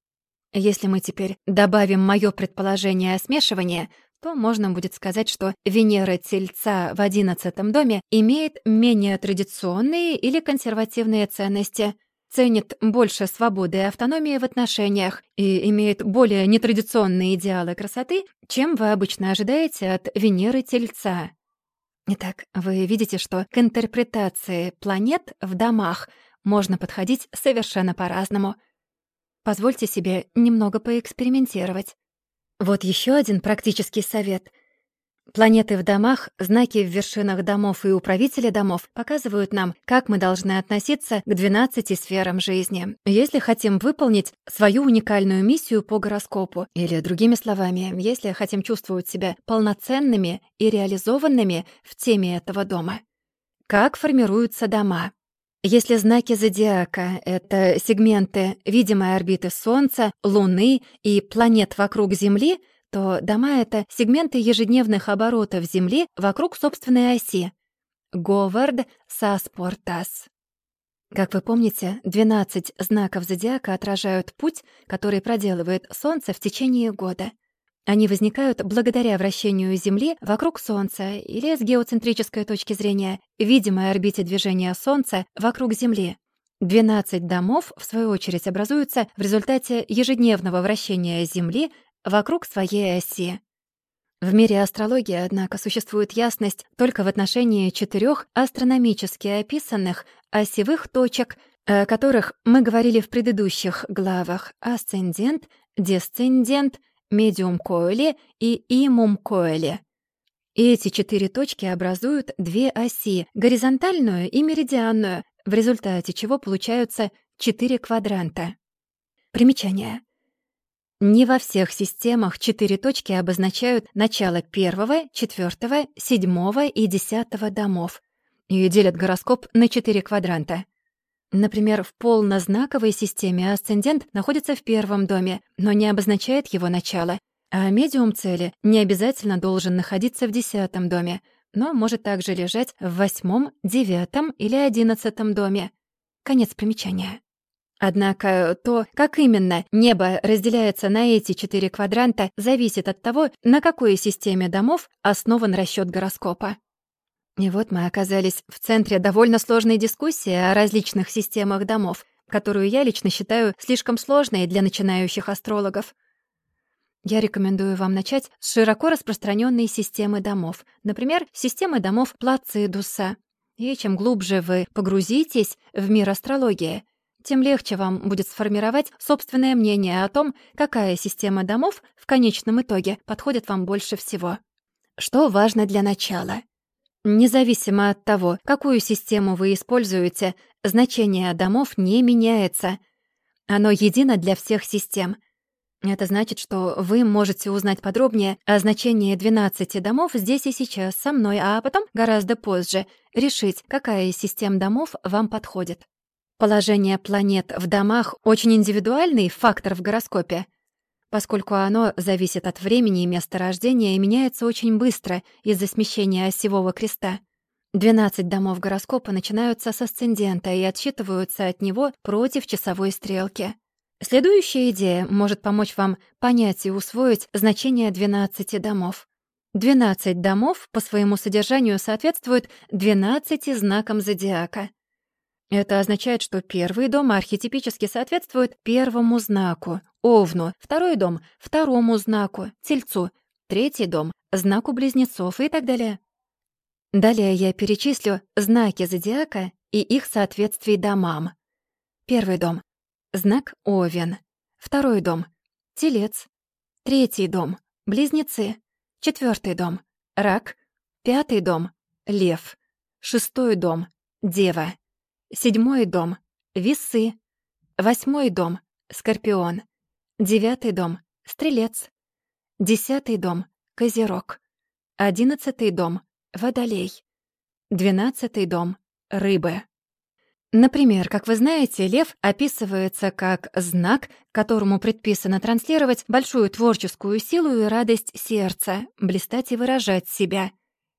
Если мы теперь добавим моё предположение о смешивании, то можно будет сказать, что Венера Тельца в одиннадцатом доме имеет менее традиционные или консервативные ценности, ценит больше свободы и автономии в отношениях и имеет более нетрадиционные идеалы красоты, чем вы обычно ожидаете от Венеры Тельца. Итак, вы видите, что к интерпретации планет в домах можно подходить совершенно по-разному. Позвольте себе немного поэкспериментировать. Вот еще один практический совет. Планеты в домах, знаки в вершинах домов и управители домов показывают нам, как мы должны относиться к двенадцати сферам жизни, если хотим выполнить свою уникальную миссию по гороскопу. Или, другими словами, если хотим чувствовать себя полноценными и реализованными в теме этого дома. Как формируются дома? Если знаки зодиака — это сегменты видимой орбиты Солнца, Луны и планет вокруг Земли, то дома — это сегменты ежедневных оборотов Земли вокруг собственной оси. Говард Саспортас. Как вы помните, двенадцать знаков зодиака отражают путь, который проделывает Солнце в течение года. Они возникают благодаря вращению Земли вокруг Солнца или с геоцентрической точки зрения видимой орбите движения Солнца вокруг Земли. двенадцать домов, в свою очередь, образуются в результате ежедневного вращения Земли вокруг своей оси. В мире астрологии, однако, существует ясность только в отношении четырех астрономически описанных осевых точек, о которых мы говорили в предыдущих главах: асцендент, десцендент, медиум коэли и имум коэли. Эти четыре точки образуют две оси — горизонтальную и меридианную, в результате чего получаются четыре квадранта. Примечание. Не во всех системах четыре точки обозначают начало первого, четвёртого, седьмого и десятого домов и делят гороскоп на четыре квадранта. Например, в полнознаковой системе асцендент находится в первом доме, но не обозначает его начало, а медиум цели не обязательно должен находиться в десятом доме, но может также лежать в восьмом, девятом или одиннадцатом доме. Конец примечания. Однако то, как именно небо разделяется на эти четыре квадранта, зависит от того, на какой системе домов основан расчёт гороскопа. И вот мы оказались в центре довольно сложной дискуссии о различных системах домов, которую я лично считаю слишком сложной для начинающих астрологов. Я рекомендую вам начать с широко распространённой системы домов, например, системы домов Плацидуса. И чем глубже вы погрузитесь в мир астрологии, тем легче вам будет сформировать собственное мнение о том, какая система домов в конечном итоге подходит вам больше всего. Что важно для начала? Независимо от того, какую систему вы используете, значение домов не меняется. Оно едино для всех систем. Это значит, что вы можете узнать подробнее о значении двенадцати домов здесь и сейчас со мной, а потом, гораздо позже, решить, какая из систем домов вам подходит. Положение планет в домах — очень индивидуальный фактор в гороскопе, поскольку оно зависит от времени и места рождения и меняется очень быстро из-за смещения осевого креста. двенадцать домов гороскопа начинаются с асцендента и отсчитываются от него против часовой стрелки. Следующая идея может помочь вам понять и усвоить значение двенадцати домов. двенадцать домов по своему содержанию соответствуют двенадцати знакам зодиака. Это означает, что первый дом архетипически соответствует первому знаку — Овну, второй дом — второму знаку — Тельцу, третий дом — знаку Близнецов и так далее. Далее я перечислю знаки зодиака и их соответствий домам. Первый дом — знак Овен, второй дом — Телец, третий дом — Близнецы, четвертый дом — Рак, пятый дом — Лев, шестой дом — Дева, седьмой дом — Весы, восьмой дом — Скорпион, девятый дом — Стрелец, десятый дом — Козерог, одиннадцатый дом — Водолей, двенадцатый дом — Рыбы. Например, как вы знаете, лев описывается как знак, которому предписано транслировать большую творческую силу и радость сердца, блистать и выражать себя.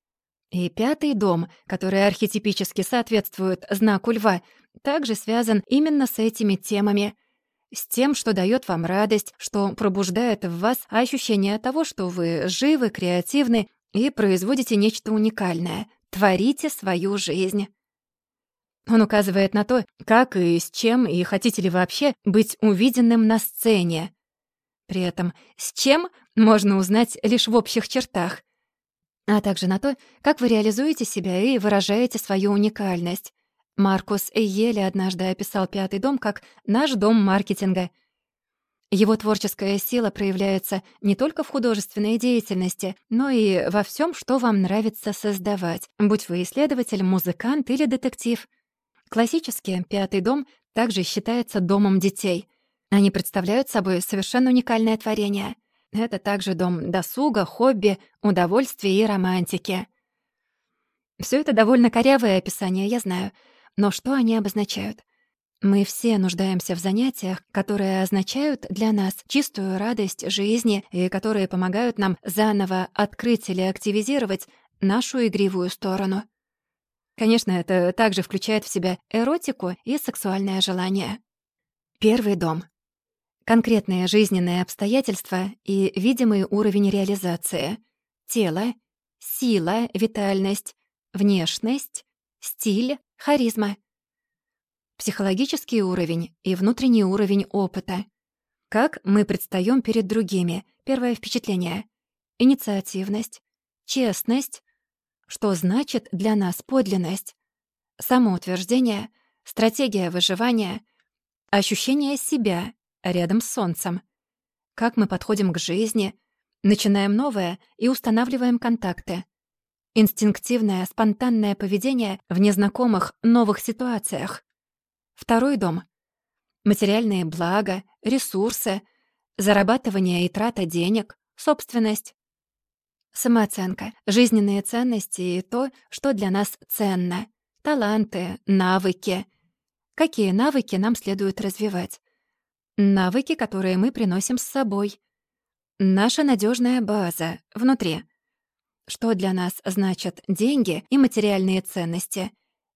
И пятый дом, который архетипически соответствует знаку льва, также связан именно с этими темами. С тем, что дает вам радость, что пробуждает в вас ощущение того, что вы живы, креативны и производите нечто уникальное, творите свою жизнь. Он указывает на то, как и с чем, и хотите ли вообще быть увиденным на сцене. При этом с чем можно узнать лишь в общих чертах, а также на то, как вы реализуете себя и выражаете свою уникальность. Маркус Эйели однажды описал пятый дом как «наш дом маркетинга». Его творческая сила проявляется не только в художественной деятельности, но и во всем, что вам нравится создавать, будь вы исследователь, музыкант или детектив. Классически пятый дом также считается домом детей. Они представляют собой совершенно уникальное творение. Это также дом досуга, хобби, удовольствия и романтики. Всё это довольно корявое описание, я знаю. Но что они обозначают? Мы все нуждаемся в занятиях, которые означают для нас чистую радость жизни и которые помогают нам заново открыть или активизировать нашу игривую сторону. Конечно, это также включает в себя эротику и сексуальное желание. Первый дом. Конкретные жизненные обстоятельства и видимый уровень реализации. Тело, сила, витальность, внешность, стиль, харизма. Психологический уровень и внутренний уровень опыта. Как мы предстаём перед другими. Первое впечатление. Инициативность, честность. Что значит для нас подлинность? Самоутверждение, стратегия выживания, ощущение себя рядом с солнцем. Как мы подходим к жизни, начинаем новое и устанавливаем контакты. Инстинктивное, спонтанное поведение в незнакомых новых ситуациях. Второй дом. Материальные блага, ресурсы, зарабатывание и трата денег, собственность. Самооценка, жизненные ценности и то, что для нас ценно. Таланты, навыки. Какие навыки нам следует развивать? Навыки, которые мы приносим с собой. Наша надежная база внутри. Что для нас значат деньги и материальные ценности?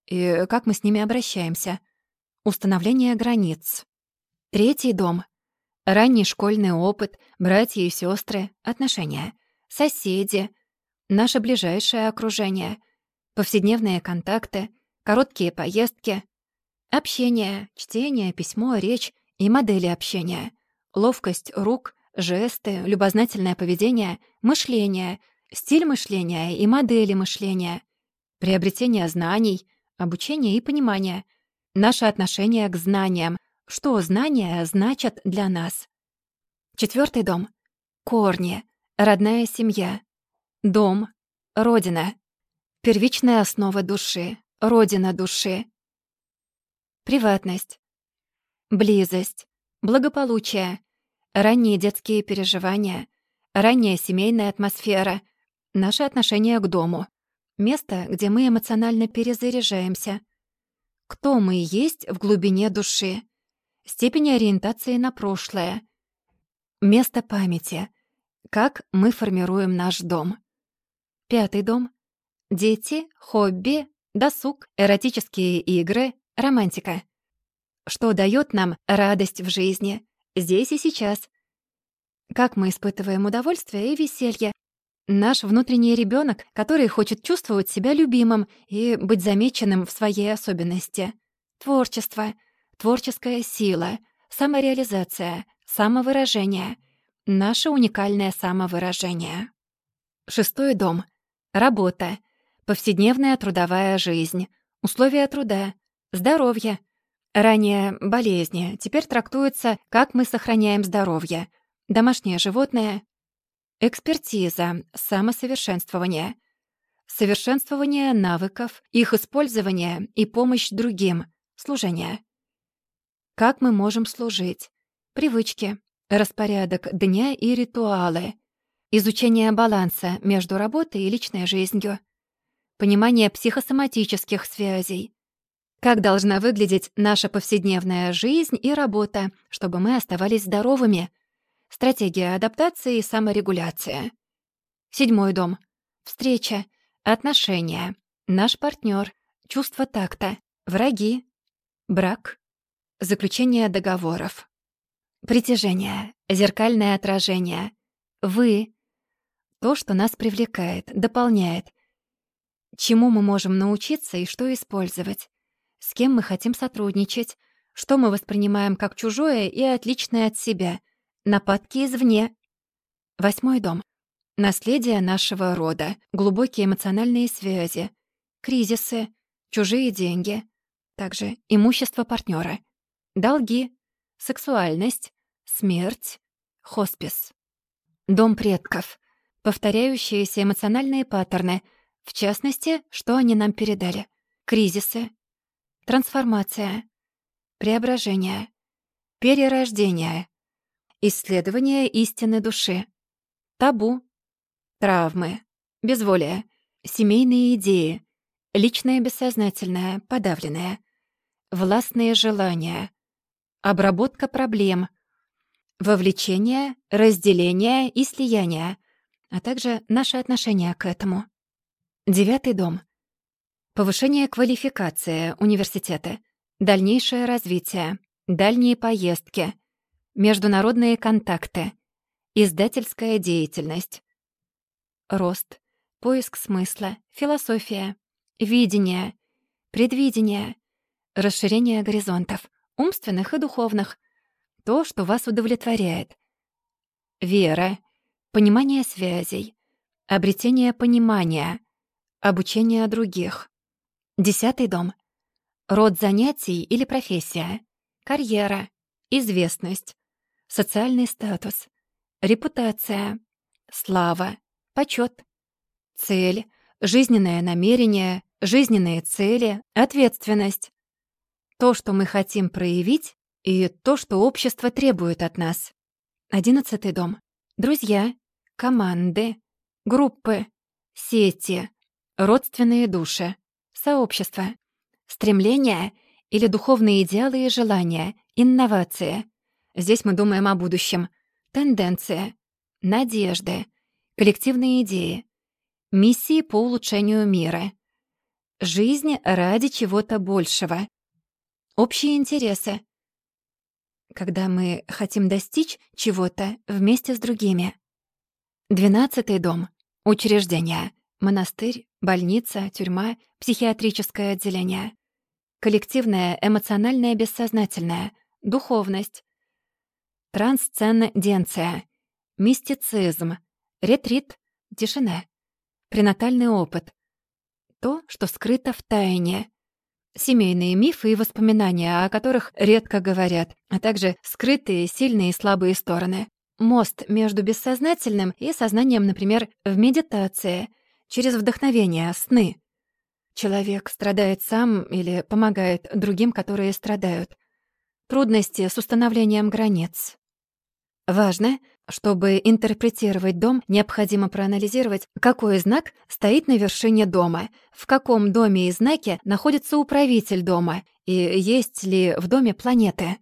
И как мы с ними обращаемся? Установление границ. Третий дом. Ранний школьный опыт, братья и сестры, отношения. Соседи, наше ближайшее окружение, повседневные контакты, короткие поездки, общение, чтение, письмо, речь и модели общения, ловкость рук, жесты, любознательное поведение, мышление, стиль мышления и модели мышления, приобретение знаний, обучение и понимание, наше отношение к знаниям, что знания значат для нас. Четвертый дом. Корни. Родная семья. Дом. Родина. Первичная основа души. Родина души. Приватность. Близость. Благополучие. ранние детские переживания, ранняя семейная атмосфера, наше отношение к дому, место, где мы эмоционально перезаряжаемся, кто мы есть в глубине души, степень ориентации на прошлое, место памяти, как мы формируем наш дом. Пятый дом — дети, хобби, досуг, эротические игры, романтика. Что дает нам радость в жизни, здесь и сейчас. Как мы испытываем удовольствие и веселье. Наш внутренний ребенок, который хочет чувствовать себя любимым и быть замеченным в своей особенности. Творчество, творческая сила, самореализация, самовыражение. Наше уникальное самовыражение. Шестой дом. Работа. Повседневная трудовая жизнь. Условия труда. Здоровье. Ранее болезни. Теперь трактуется, как мы сохраняем здоровье. Домашнее животное. Экспертиза. Самосовершенствование. Совершенствование навыков, их использование и помощь другим. Служение. Как мы можем служить? Привычки. Распорядок дня и ритуалы. Изучение баланса между работой и личной жизнью. Понимание психосоматических связей. Как должна выглядеть наша повседневная жизнь и работа, чтобы мы оставались здоровыми. Стратегия адаптации и саморегуляция. Седьмой дом. Встреча. Отношения. Наш партнер. Чувство такта. Враги. Брак. Заключение договоров. Притяжение. Зеркальное отражение. Вы. То, что нас привлекает, дополняет. Чему мы можем научиться и что использовать. С кем мы хотим сотрудничать. Что мы воспринимаем как чужое и отличное от себя. Нападки извне. Восьмой дом. Наследие нашего рода. Глубокие эмоциональные связи. Кризисы. Чужие деньги. Также имущество партнера. Долги. Сексуальность. Смерть. Хоспис. Дом предков. Повторяющиеся эмоциональные паттерны. В частности, что они нам передали. Кризисы. Трансформация. Преображение. Перерождение. Исследование истины души. Табу. Травмы. Безволие. Семейные идеи. Личное бессознательное, подавленное. Властные желания. Обработка проблем. Вовлечение, разделение и слияние, а также наше отношение к этому. Девятый дом. Повышение квалификации, университеты. Дальнейшее развитие. Дальние поездки. Международные контакты. Издательская деятельность. Рост. Поиск смысла. Философия. Видение. Предвидение. Расширение горизонтов. Умственных и духовных. То, что вас удовлетворяет. Вера. Понимание связей. Обретение понимания. Обучение других. Десятый дом. Род занятий или профессия. Карьера. Известность. Социальный статус. Репутация. Слава. Почет. Цель. Жизненное намерение. Жизненные цели. Ответственность. То, что мы хотим проявить, и то, что общество требует от нас. Одиннадцатый дом. Друзья. Команды. Группы. Сети. Родственные души. Сообщества. Стремления или духовные идеалы и желания. Инновации. Здесь мы думаем о будущем. Тенденции. Надежды. Коллективные идеи. Миссии по улучшению мира. Жизнь ради чего-то большего. Общие интересы. Когда мы хотим достичь чего-то вместе с другими. Двенадцатый дом. Учреждения. Монастырь, больница, тюрьма, психиатрическое отделение. Коллективное, эмоциональное, бессознательное. Духовность. Трансценденция. Мистицизм. Ретрит. Тишина. Пренатальный опыт. То, что скрыто в тайне. Семейные мифы и воспоминания, о которых редко говорят, а также скрытые сильные и слабые стороны. Мост между бессознательным и сознанием, например, в медитации, через вдохновение, сны. Человек страдает сам или помогает другим, которые страдают. Трудности с установлением границ. Важно, чтобы интерпретировать дом, необходимо проанализировать, какой знак стоит на вершине дома, в каком доме и знаке находится управитель дома, и есть ли в доме планеты.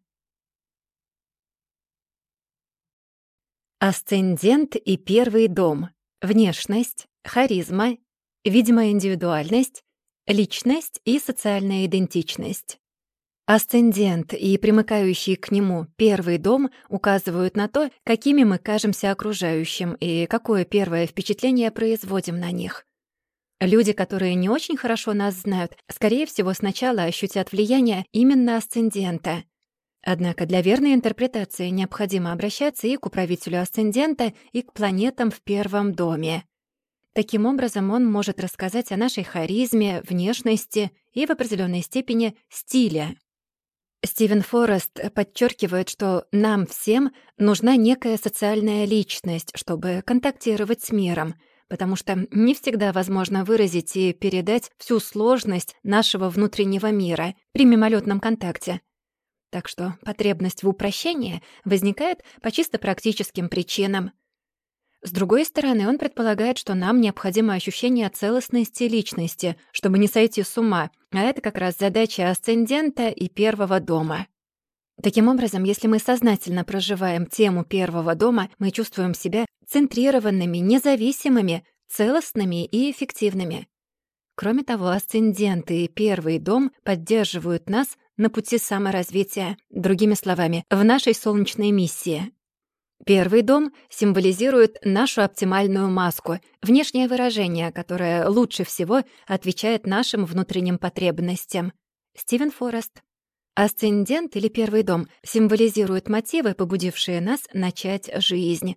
Асцендент и первый дом. Внешность, харизма, видимая индивидуальность, личность и социальная идентичность. Асцендент и примыкающий к нему первый дом указывают на то, какими мы кажемся окружающим и какое первое впечатление производим на них. Люди, которые не очень хорошо нас знают, скорее всего, сначала ощутят влияние именно асцендента. Однако для верной интерпретации необходимо обращаться и к управителю асцендента, и к планетам в первом доме. Таким образом, он может рассказать о нашей харизме, внешности и в определенной степени стиле. Стивен Форест подчеркивает, что нам всем нужна некая социальная личность, чтобы контактировать с миром, потому что не всегда возможно выразить и передать всю сложность нашего внутреннего мира при мимолетном контакте. Так что потребность в упрощении возникает по чисто практическим причинам. С другой стороны, он предполагает, что нам необходимо ощущение целостности личности, чтобы не сойти с ума, а это как раз задача асцендента и первого дома. Таким образом, если мы сознательно проживаем тему первого дома, мы чувствуем себя центрированными, независимыми, целостными и эффективными. Кроме того, асцендент и первый дом поддерживают нас на пути саморазвития, другими словами, в нашей солнечной миссии. Первый дом символизирует нашу оптимальную маску, внешнее выражение, которое лучше всего отвечает нашим внутренним потребностям. Стивен Форест. Асцендент или первый дом символизирует мотивы, побудившие нас начать жизнь.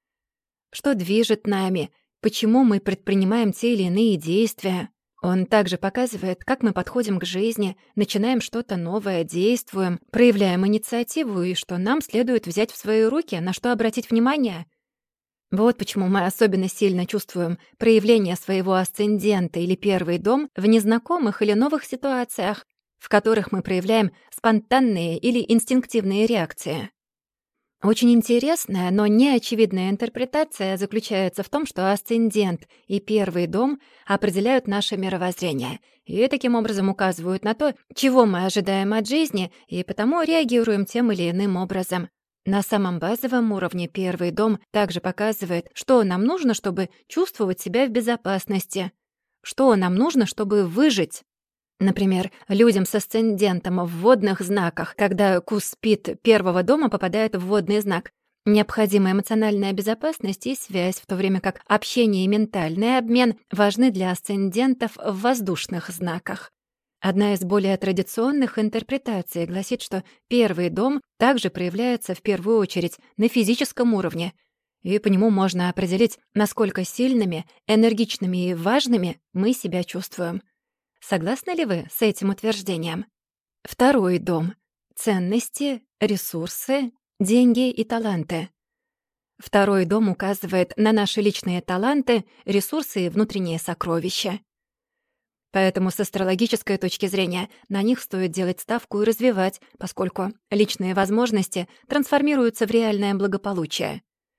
Что движет нами? Почему мы предпринимаем те или иные действия? Он также показывает, как мы подходим к жизни, начинаем что-то новое, действуем, проявляем инициативу и что нам следует взять в свои руки, на что обратить внимание. Вот почему мы особенно сильно чувствуем проявление своего асцендента или первый дом в незнакомых или новых ситуациях, в которых мы проявляем спонтанные или инстинктивные реакции. Очень интересная, но неочевидная интерпретация заключается в том, что асцендент и первый дом определяют наше мировоззрение и таким образом указывают на то, чего мы ожидаем от жизни, и потому реагируем тем или иным образом. На самом базовом уровне первый дом также показывает, что нам нужно, чтобы чувствовать себя в безопасности, что нам нужно, чтобы выжить. Например, людям с асцендентом в водных знаках, когда куспид первого дома попадает в водный знак, необходима эмоциональная безопасность и связь, в то время как общение и ментальный обмен важны для асцендентов в воздушных знаках. Одна из более традиционных интерпретаций гласит, что первый дом также проявляется в первую очередь на физическом уровне, и по нему можно определить, насколько сильными, энергичными и важными мы себя чувствуем. Согласны ли вы с этим утверждением? Второй дом. Ценности, ресурсы, деньги и таланты. Второй дом указывает на наши личные таланты, ресурсы и внутренние сокровища. Поэтому с астрологической точки зрения на них стоит делать ставку и развивать, поскольку личные возможности трансформируются в реальное благополучие.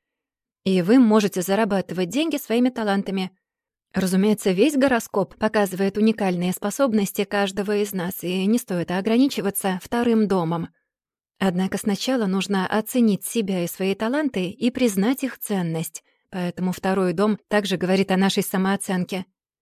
И вы можете зарабатывать деньги своими талантами. Разумеется, весь гороскоп показывает уникальные способности каждого из нас, и не стоит ограничиваться вторым домом. Однако сначала нужно оценить себя и свои таланты и признать их ценность, поэтому второй дом также говорит о нашей самооценке.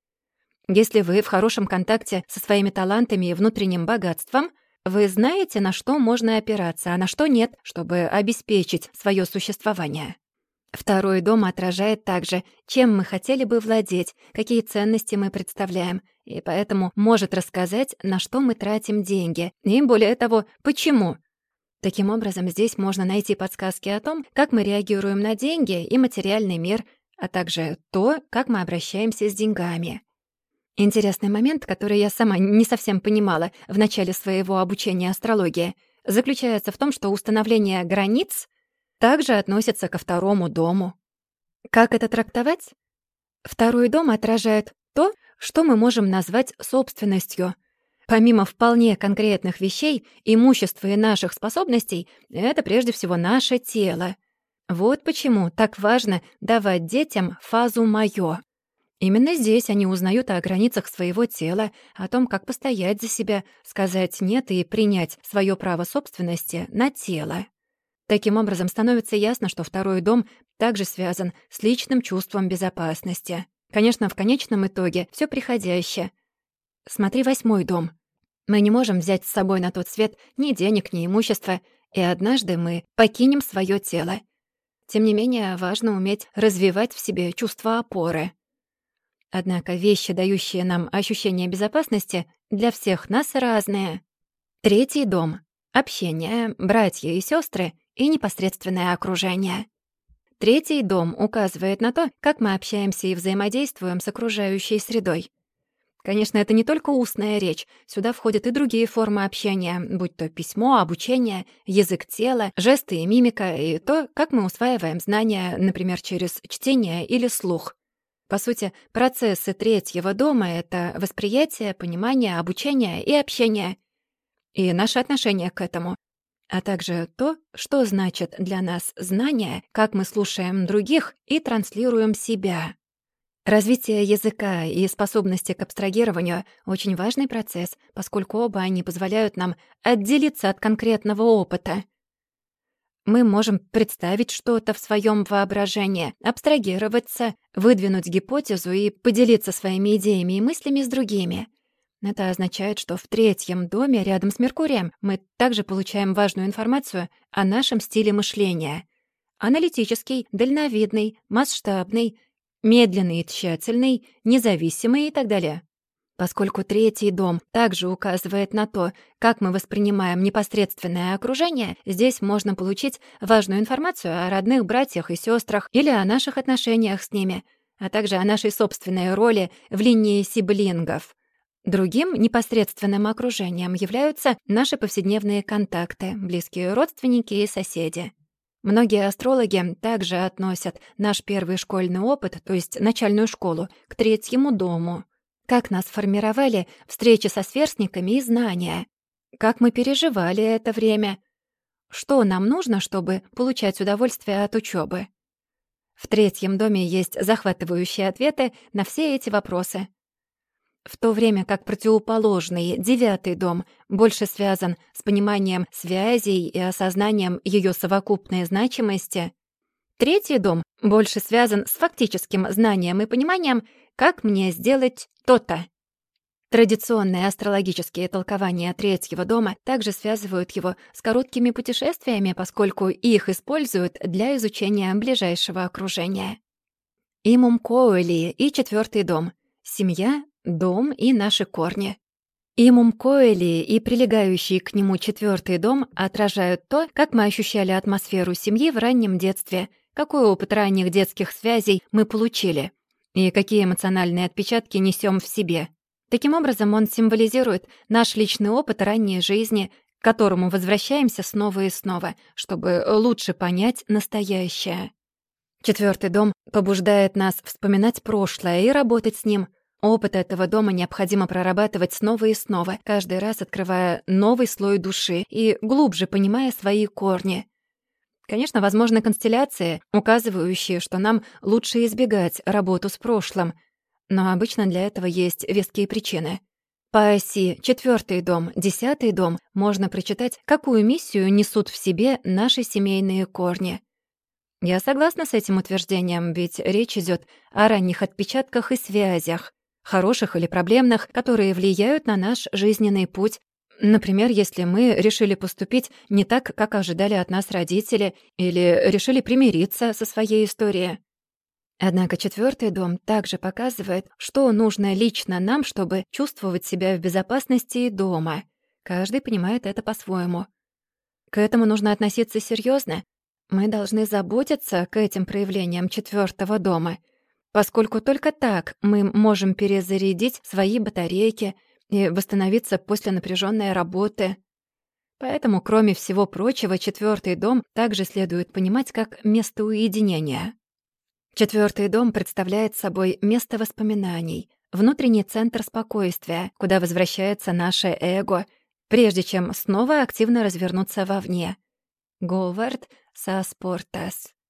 Если вы в хорошем контакте со своими талантами и внутренним богатством, вы знаете, на что можно опираться, а на что нет, чтобы обеспечить свое существование. Второй дом отражает также, чем мы хотели бы владеть, какие ценности мы представляем, и поэтому может рассказать, на что мы тратим деньги, и более того, почему. Таким образом, здесь можно найти подсказки о том, как мы реагируем на деньги и материальный мир, а также то, как мы обращаемся с деньгами. Интересный момент, который я сама не совсем понимала в начале своего обучения астрологии, заключается в том, что установление границ также относится ко второму дому. Как это трактовать? Второй дом отражает то, что мы можем назвать собственностью. Помимо вполне конкретных вещей, имущества и наших способностей — это прежде всего наше тело. Вот почему так важно давать детям фазу «моё». Именно здесь они узнают о границах своего тела, о том, как постоять за себя, сказать «нет» и принять своё право собственности на тело. Таким образом, становится ясно, что второй дом также связан с личным чувством безопасности. Конечно, в конечном итоге всё приходящее. Смотри восьмой дом. Мы не можем взять с собой на тот свет ни денег, ни имущества, и однажды мы покинем своё тело. Тем не менее, важно уметь развивать в себе чувство опоры. Однако вещи, дающие нам ощущение безопасности, для всех нас разные. Третий дом — общение, братья и сестры и непосредственное окружение. Третий дом указывает на то, как мы общаемся и взаимодействуем с окружающей средой. Конечно, это не только устная речь. Сюда входят и другие формы общения, будь то письмо, обучение, язык тела, жесты и мимика, и то, как мы усваиваем знания, например, через чтение или слух. По сути, процессы третьего дома — это восприятие, понимание, обучение и общение. И наше отношение к этому. А также то, что значит для нас знание, как мы слушаем других и транслируем себя. Развитие языка и способности к абстрагированию — очень важный процесс, поскольку оба они позволяют нам отделиться от конкретного опыта. Мы можем представить что-то в своем воображении, абстрагироваться, выдвинуть гипотезу и поделиться своими идеями и мыслями с другими. Это означает, что в третьем доме, рядом с Меркурием, мы также получаем важную информацию о нашем стиле мышления. Аналитический, дальновидный, масштабный, медленный и тщательный, независимый и так далее. Поскольку третий дом также указывает на то, как мы воспринимаем непосредственное окружение, здесь можно получить важную информацию о родных братьях и сестрах или о наших отношениях с ними, а также о нашей собственной роли в линии сиблингов. Другим непосредственным окружением являются наши повседневные контакты, близкие родственники и соседи. Многие астрологи также относят наш первый школьный опыт, то есть начальную школу, к третьему дому. Как нас формировали встречи со сверстниками и знания. Как мы переживали это время. Что нам нужно, чтобы получать удовольствие от учебы. В третьем доме есть захватывающие ответы на все эти вопросы. В то время как противоположный, девятый дом, больше связан с пониманием связей и осознанием ее совокупной значимости, третий дом больше связан с фактическим знанием и пониманием, как мне сделать то-то. Традиционные астрологические толкования третьего дома также связывают его с короткими путешествиями, поскольку их используют для изучения ближайшего окружения. Имум Коэли и четвертый дом — семья, дом и наши корни. Имум Коэли и прилегающий к нему четвертый дом отражают то, как мы ощущали атмосферу семьи в раннем детстве, какой опыт ранних детских связей мы получили и какие эмоциональные отпечатки несем в себе. Таким образом, он символизирует наш личный опыт ранней жизни, к которому возвращаемся снова и снова, чтобы лучше понять настоящее. Четвертый дом побуждает нас вспоминать прошлое и работать с ним. Опыт этого дома необходимо прорабатывать снова и снова, каждый раз открывая новый слой души и глубже понимая свои корни. Конечно, возможны констелляции, указывающие, что нам лучше избегать работу с прошлым, но обычно для этого есть веские причины. По оси четвертый дом, десятый дом можно прочитать, какую миссию несут в себе наши семейные корни. Я согласна с этим утверждением, ведь речь идет о ранних отпечатках и связях, хороших или проблемных, которые влияют на наш жизненный путь. Например, если мы решили поступить не так, как ожидали от нас родители, или решили примириться со своей историей. Однако четвертый дом также показывает, что нужно лично нам, чтобы чувствовать себя в безопасности дома. Каждый понимает это по-своему. К этому нужно относиться серьезно. Мы должны заботиться к этим проявлениям четвертого дома, поскольку только так мы можем перезарядить свои батарейки и восстановиться после напряженной работы. Поэтому, кроме всего прочего, четвертый дом также следует понимать как место уединения. Четвертый дом представляет собой место воспоминаний, внутренний центр спокойствия, куда возвращается наше эго, прежде чем снова активно развернуться вовне. Говард Саспортас.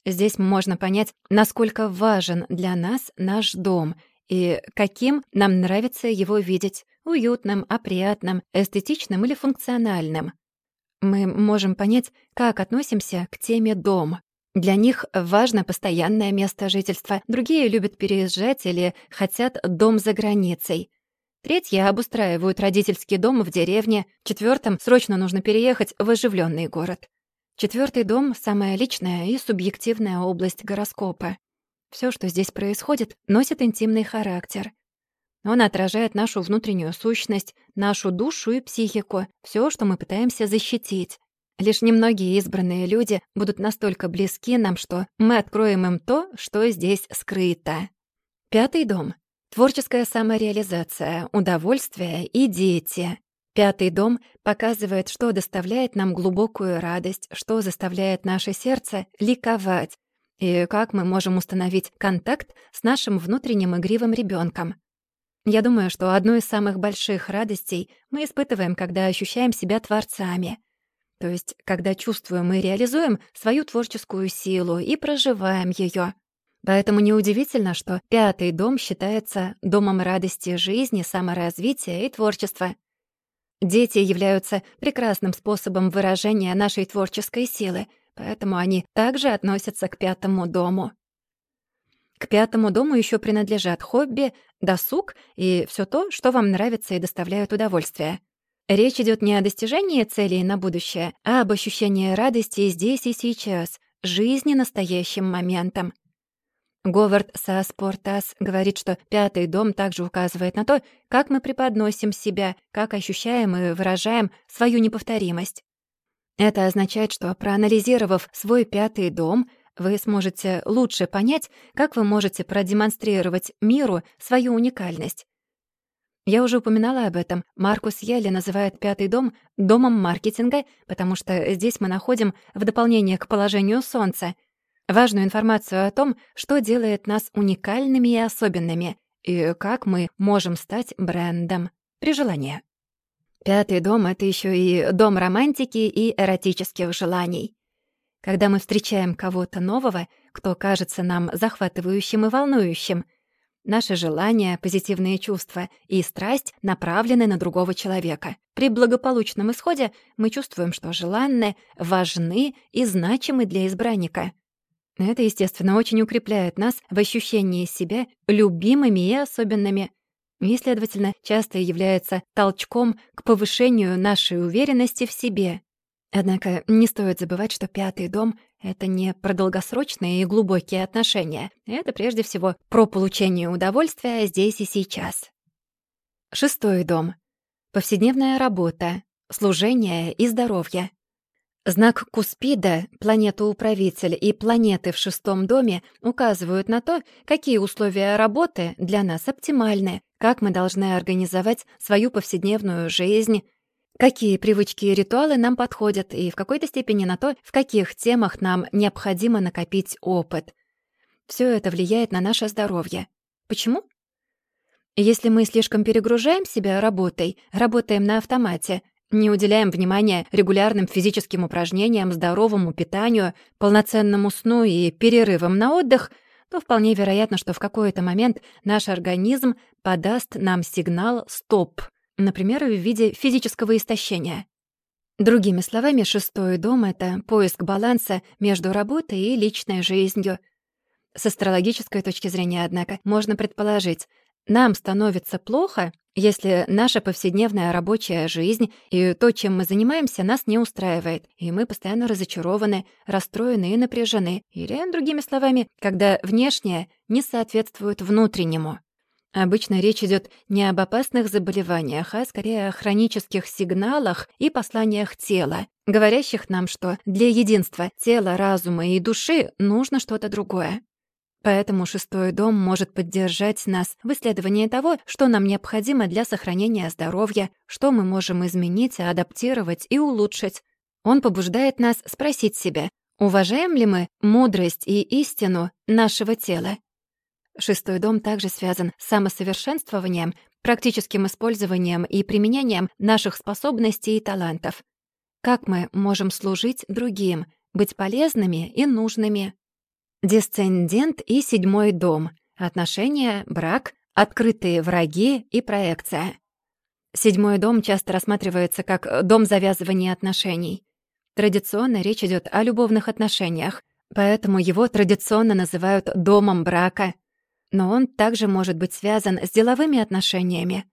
Здесь можно понять, насколько важен для нас наш дом и каким нам нравится его видеть — уютным, опрятным, эстетичным или функциональным. Мы можем понять, как относимся к теме «дом». Для них важно постоянное место жительства, другие любят переезжать или хотят дом за границей. Третьи обустраивают родительский дом в деревне, четвёртым срочно нужно переехать в оживленный город. Четвертый дом — самая личная и субъективная область гороскопа. Все, что здесь происходит, носит интимный характер. Он отражает нашу внутреннюю сущность, нашу душу и психику, все, что мы пытаемся защитить. Лишь немногие избранные люди будут настолько близки нам, что мы откроем им то, что здесь скрыто. Пятый дом — творческая самореализация, удовольствие и дети. Пятый дом показывает, что доставляет нам глубокую радость, что заставляет наше сердце ликовать, и как мы можем установить контакт с нашим внутренним игривым ребенком. Я думаю, что одну из самых больших радостей мы испытываем, когда ощущаем себя творцами. То есть, когда чувствуем и реализуем свою творческую силу и проживаем ее. Поэтому неудивительно, что пятый дом считается домом радости жизни, саморазвития и творчества. Дети являются прекрасным способом выражения нашей творческой силы, поэтому они также относятся к пятому дому. К пятому дому еще принадлежат хобби, досуг и все то, что вам нравится и доставляет удовольствие. Речь идет не о достижении целей на будущее, а об ощущении радости здесь и сейчас, жизни настоящим моментом. Говард Саспортас говорит, что пятый дом также указывает на то, как мы преподносим себя, как ощущаем и выражаем свою неповторимость. Это означает, что, проанализировав свой пятый дом, вы сможете лучше понять, как вы можете продемонстрировать миру свою уникальность. Я уже упоминала об этом. Маркус Йелли называет пятый дом домом маркетинга, потому что здесь мы находим, в дополнение к положению Солнца, важную информацию о том, что делает нас уникальными и особенными, и как мы можем стать брендом при желании. Пятый дом — это еще и дом романтики и эротических желаний. Когда мы встречаем кого-то нового, кто кажется нам захватывающим и волнующим, наши желания, позитивные чувства и страсть направлены на другого человека. При благополучном исходе мы чувствуем, что желанны, важны и значимы для избранника. Это, естественно, очень укрепляет нас в ощущении себя любимыми и особенными, и, следовательно, часто является толчком к повышению нашей уверенности в себе. Однако не стоит забывать, что пятый дом — это не про долгосрочные и глубокие отношения. Это прежде всего про получение удовольствия здесь и сейчас. Шестой дом. Повседневная работа, служение и здоровье. Знак Куспида, планета-управитель и планеты в шестом доме указывают на то, какие условия работы для нас оптимальны, как мы должны организовать свою повседневную жизнь, какие привычки и ритуалы нам подходят, и в какой-то степени на то, в каких темах нам необходимо накопить опыт. Все это влияет на наше здоровье. Почему? Если мы слишком перегружаем себя работой, работаем на автомате, не уделяем внимания регулярным физическим упражнениям, здоровому питанию, полноценному сну и перерывам на отдых, то вполне вероятно, что в какой-то момент наш организм подаст нам сигнал «стоп», например, в виде физического истощения. Другими словами, шестой дом — это поиск баланса между работой и личной жизнью. С астрологической точки зрения, однако, можно предположить, нам становится плохо, если наша повседневная рабочая жизнь и то, чем мы занимаемся, нас не устраивает, и мы постоянно разочарованы, расстроены и напряжены, или, другими словами, когда внешнее не соответствует внутреннему. Обычно речь идет не об опасных заболеваниях, а скорее о хронических сигналах и посланиях тела, говорящих нам, что для единства тела, разума и души нужно что-то другое. Поэтому шестой дом может поддержать нас в исследовании того, что нам необходимо для сохранения здоровья, что мы можем изменить, адаптировать и улучшить. Он побуждает нас спросить себя, уважаем ли мы мудрость и истину нашего тела. Шестой дом также связан с самосовершенствованием, практическим использованием и применением наших способностей и талантов. Как мы можем служить другим, быть полезными и нужными. Десцендент и седьмой дом. Отношения, брак, открытые враги и проекция. Седьмой дом часто рассматривается как дом завязывания отношений. Традиционно речь идет о любовных отношениях, поэтому его традиционно называют домом брака. Но он также может быть связан с деловыми отношениями.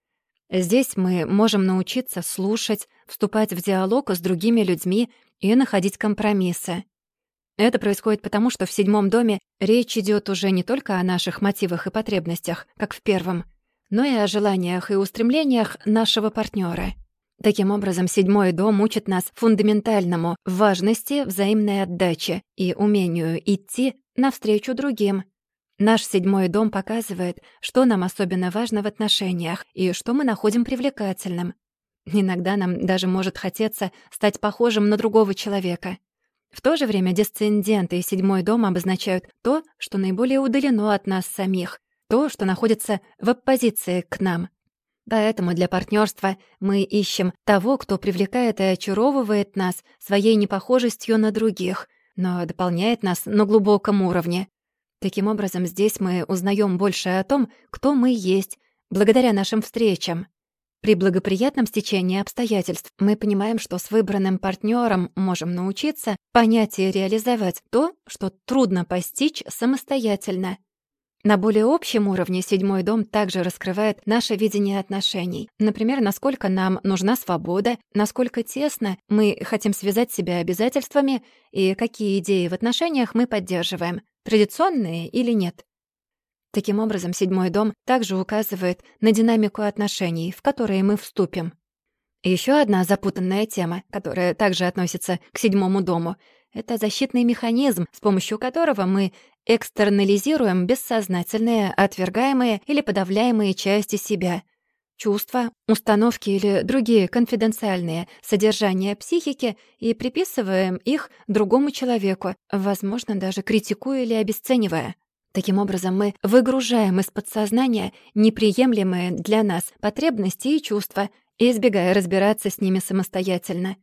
Здесь мы можем научиться слушать, вступать в диалог с другими людьми и находить компромиссы. Это происходит потому, что в седьмом доме речь идет уже не только о наших мотивах и потребностях, как в первом, но и о желаниях и устремлениях нашего партнера. Таким образом, седьмой дом учит нас фундаментальному важности взаимной отдачи и умению идти навстречу другим. Наш седьмой дом показывает, что нам особенно важно в отношениях и что мы находим привлекательным. Иногда нам даже может хотеться стать похожим на другого человека. В то же время десценденты и седьмой дом обозначают то, что наиболее удалено от нас самих, то, что находится в оппозиции к нам. Поэтому для партнерства мы ищем того, кто привлекает и очаровывает нас своей непохожестью на других, но дополняет нас на глубоком уровне. Таким образом, здесь мы узнаем больше о том, кто мы есть, благодаря нашим встречам. При благоприятном стечении обстоятельств мы понимаем, что с выбранным партнером можем научиться понять и реализовать то, что трудно постичь самостоятельно. На более общем уровне седьмой дом также раскрывает наше видение отношений. Например, насколько нам нужна свобода, насколько тесно мы хотим связать себя обязательствами и какие идеи в отношениях мы поддерживаем, традиционные или нет. Таким образом, седьмой дом также указывает на динамику отношений, в которые мы вступим. Еще одна запутанная тема, которая также относится к седьмому дому, это защитный механизм, с помощью которого мы экстернализируем бессознательные, отвергаемые или подавляемые части себя, чувства, установки или другие конфиденциальные содержания психики и приписываем их другому человеку, возможно, даже критикуя или обесценивая. Таким образом, мы выгружаем из подсознания неприемлемые для нас потребности и чувства, избегая разбираться с ними самостоятельно.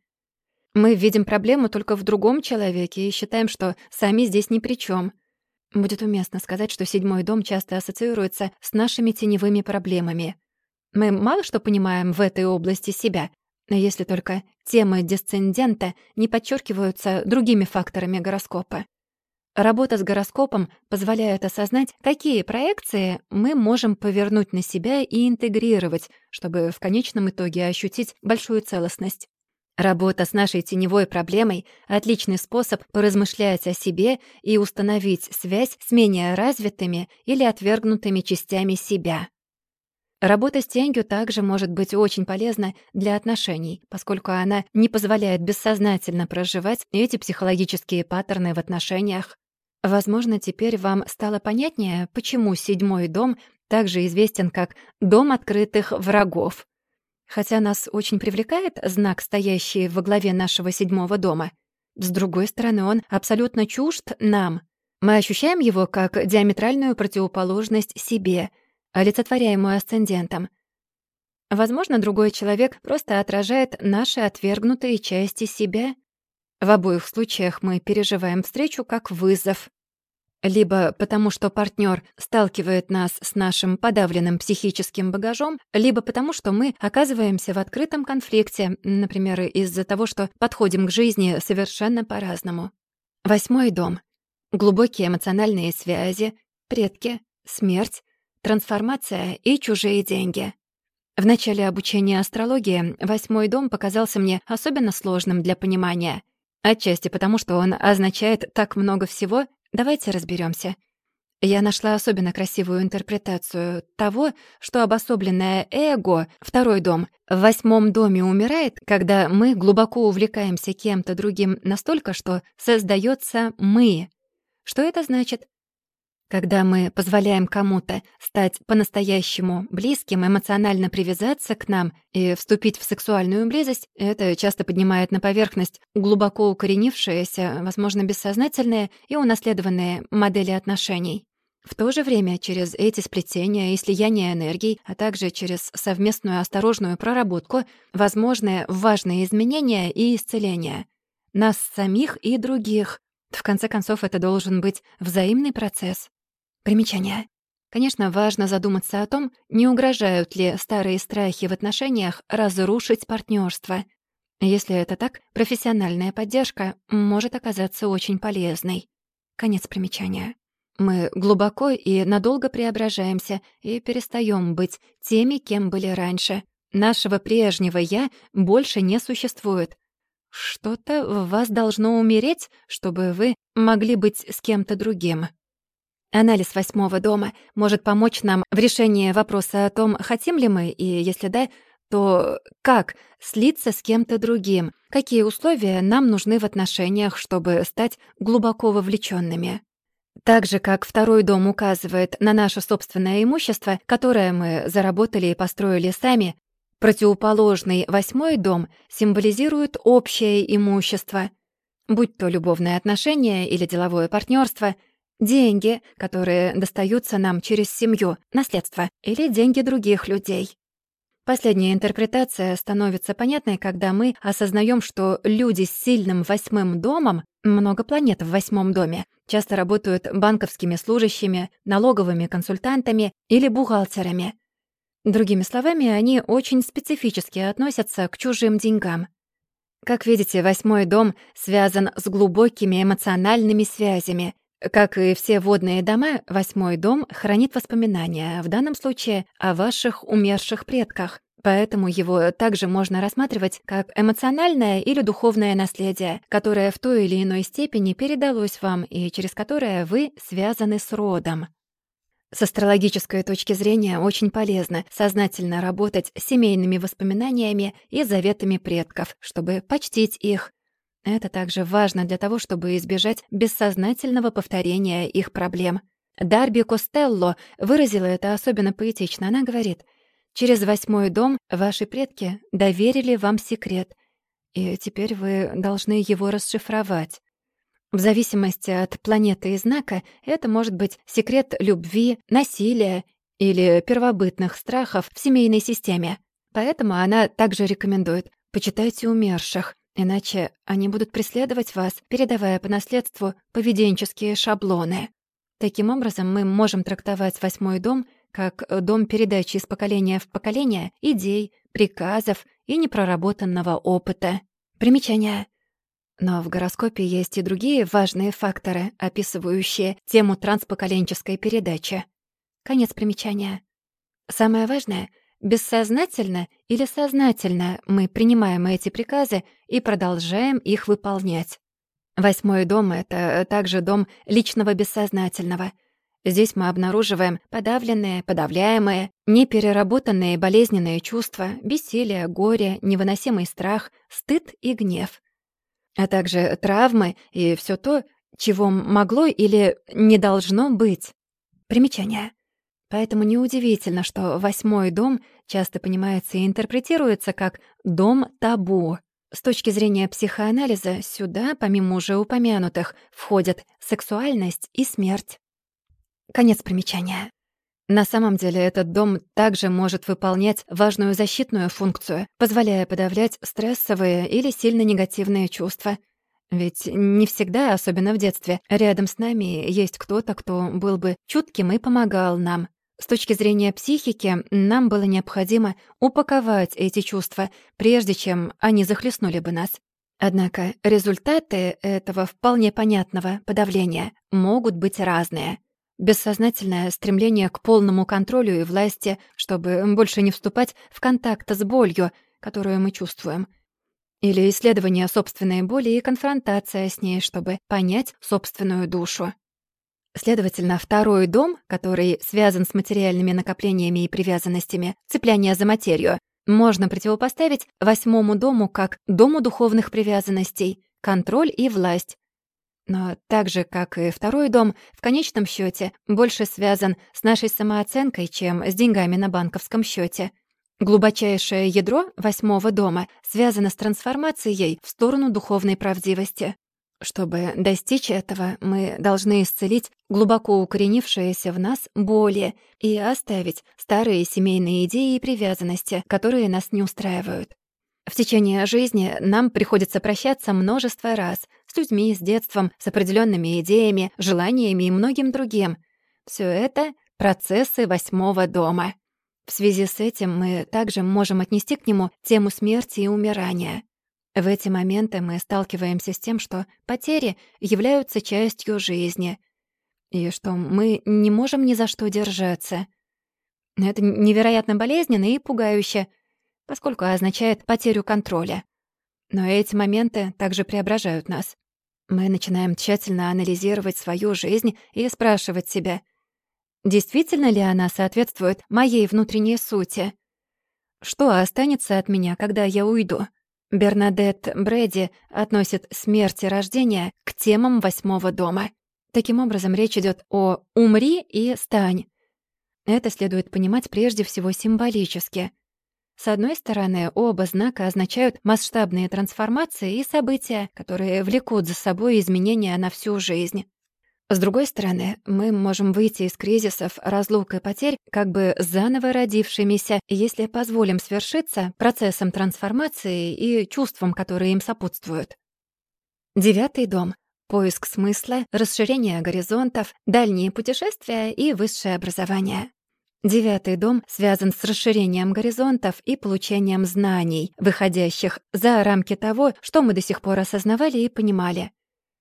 Мы видим проблему только в другом человеке и считаем, что сами здесь ни при чем. Будет уместно сказать, что седьмой дом часто ассоциируется с нашими теневыми проблемами. Мы мало что понимаем в этой области себя, если только темы десцендента не подчеркиваются другими факторами гороскопа. Работа с гороскопом позволяет осознать, какие проекции мы можем повернуть на себя и интегрировать, чтобы в конечном итоге ощутить большую целостность. Работа с нашей теневой проблемой — отличный способ поразмышлять о себе и установить связь с менее развитыми или отвергнутыми частями себя. Работа с тенью также может быть очень полезна для отношений, поскольку она не позволяет бессознательно проживать эти психологические паттерны в отношениях. Возможно, теперь вам стало понятнее, почему седьмой дом также известен как «дом открытых врагов». Хотя нас очень привлекает знак, стоящий во главе нашего седьмого дома, с другой стороны, он абсолютно чужд нам. Мы ощущаем его как диаметральную противоположность себе, олицетворяемую асцендентом. Возможно, другой человек просто отражает наши отвергнутые части себя. В обоих случаях мы переживаем встречу как вызов. Либо потому, что партнер сталкивает нас с нашим подавленным психическим багажом, либо потому, что мы оказываемся в открытом конфликте, например, из-за того, что подходим к жизни совершенно по-разному. Восьмой дом. Глубокие эмоциональные связи, предки, смерть, трансформация и чужие деньги. В начале обучения астрологии восьмой дом показался мне особенно сложным для понимания. Отчасти потому, что он означает так много всего. Давайте разберемся. Я нашла особенно красивую интерпретацию того, что обособленное эго, второй дом, в восьмом доме умирает, когда мы глубоко увлекаемся кем-то другим настолько, что создается «мы». Что это значит? Когда мы позволяем кому-то стать по-настоящему близким, эмоционально привязаться к нам и вступить в сексуальную близость, это часто поднимает на поверхность глубоко укоренившиеся, возможно, бессознательные и унаследованные модели отношений. В то же время через эти сплетения и слияние энергий, а также через совместную осторожную проработку, возможны важные изменения и исцеления. Нас самих и других. В конце концов, это должен быть взаимный процесс. Примечание. Конечно, важно задуматься о том, не угрожают ли старые страхи в отношениях разрушить партнерство. Если это так, профессиональная поддержка может оказаться очень полезной. Конец примечания. Мы глубоко и надолго преображаемся и перестаем быть теми, кем были раньше. Нашего прежнего «я» больше не существует. Что-то в вас должно умереть, чтобы вы могли быть с кем-то другим. Анализ восьмого дома может помочь нам в решении вопроса о том, хотим ли мы, и если да, то как слиться с кем-то другим, какие условия нам нужны в отношениях, чтобы стать глубоко вовлеченными. Так же, как второй дом указывает на наше собственное имущество, которое мы заработали и построили сами, противоположный восьмой дом символизирует общее имущество, будь то любовные отношения или деловое партнерство, деньги, которые достаются нам через семью, наследство или деньги других людей. Последняя интерпретация становится понятной, когда мы осознаем, что люди с сильным восьмым домом, много планет в восьмом доме, часто работают банковскими служащими, налоговыми консультантами или бухгалтерами. Другими словами, они очень специфически относятся к чужим деньгам. Как видите, восьмой дом связан с глубокими эмоциональными связями. Как и все водные дома, восьмой дом хранит воспоминания, в данном случае о ваших умерших предках, поэтому его также можно рассматривать как эмоциональное или духовное наследие, которое в той или иной степени передалось вам и через которое вы связаны с родом. С астрологической точки зрения очень полезно сознательно работать с семейными воспоминаниями и заветами предков, чтобы почтить их. Это также важно для того, чтобы избежать бессознательного повторения их проблем. Дарби Костелло выразила это особенно поэтично. Она говорит: «Через восьмой дом ваши предки доверили вам секрет, и теперь вы должны его расшифровать». В зависимости от планеты и знака это может быть секрет любви, насилия или первобытных страхов в семейной системе. Поэтому она также рекомендует: почитайте умерших, иначе они будут преследовать вас, передавая по наследству поведенческие шаблоны. Таким образом, мы можем трактовать восьмой дом как дом передачи из поколения в поколение идей, приказов и непроработанного опыта. Примечание. Но в гороскопе есть и другие важные факторы, описывающие тему транспоколенческой передачи. Конец примечания. Самое важное — бессознательно или сознательно мы принимаем эти приказы и продолжаем их выполнять. Восьмой дом — это также дом личного бессознательного. Здесь мы обнаруживаем подавленные, подавляемые, непереработанные болезненные чувства, бессилие, горе, невыносимый страх, стыд и гнев, а также травмы и все то, чего могло или не должно быть. Примечание. Поэтому неудивительно, что восьмой дом часто понимается и интерпретируется как «дом табу». С точки зрения психоанализа сюда, помимо уже упомянутых, входят сексуальность и смерть. Конец примечания. На самом деле этот дом также может выполнять важную защитную функцию, позволяя подавлять стрессовые или сильно негативные чувства. Ведь не всегда, особенно в детстве, рядом с нами есть кто-то, кто был бы чутким и помогал нам. С точки зрения психики, нам было необходимо упаковать эти чувства, прежде чем они захлестнули бы нас. Однако результаты этого вполне понятного подавления могут быть разные. Бессознательное стремление к полному контролю и власти, чтобы больше не вступать в контакт с болью, которую мы чувствуем. Или исследование собственной боли и конфронтация с ней, чтобы понять собственную душу. Следовательно, второй дом, который связан с материальными накоплениями и привязанностями, цепляние за материю, можно противопоставить восьмому дому как дому духовных привязанностей, контроль и власть. Но так же, как и второй дом, в конечном счете больше связан с нашей самооценкой, чем с деньгами на банковском счете. Глубочайшее ядро восьмого дома связано с трансформацией в сторону духовной правдивости. Чтобы достичь этого, мы должны исцелить глубоко укоренившиеся в нас боли и оставить старые семейные идеи и привязанности, которые нас не устраивают. В течение жизни нам приходится прощаться множество раз с людьми, с детством, с определенными идеями, желаниями и многим другим. Все это — процессы восьмого дома. В связи с этим мы также можем отнести к нему тему смерти и умирания. В эти моменты мы сталкиваемся с тем, что потери являются частью жизни, и что мы не можем ни за что держаться. Это невероятно болезненно и пугающе, поскольку означает потерю контроля. Но эти моменты также преображают нас. Мы начинаем тщательно анализировать свою жизнь и спрашивать себя, действительно ли она соответствует моей внутренней сути? Что останется от меня, когда я уйду? Бернадетт Брэди относит смерть и рождение к темам восьмого дома. Таким образом, речь идет о «умри» и «стань». Это следует понимать прежде всего символически. С одной стороны, оба знака означают масштабные трансформации и события, которые влекут за собой изменения на всю жизнь. С другой стороны, мы можем выйти из кризисов, разлук и потерь как бы заново родившимися, если позволим свершиться процессам трансформации и чувствам, которые им сопутствуют. Девятый дом. Поиск смысла, расширение горизонтов, дальние путешествия и высшее образование. Девятый дом связан с расширением горизонтов и получением знаний, выходящих за рамки того, что мы до сих пор осознавали и понимали.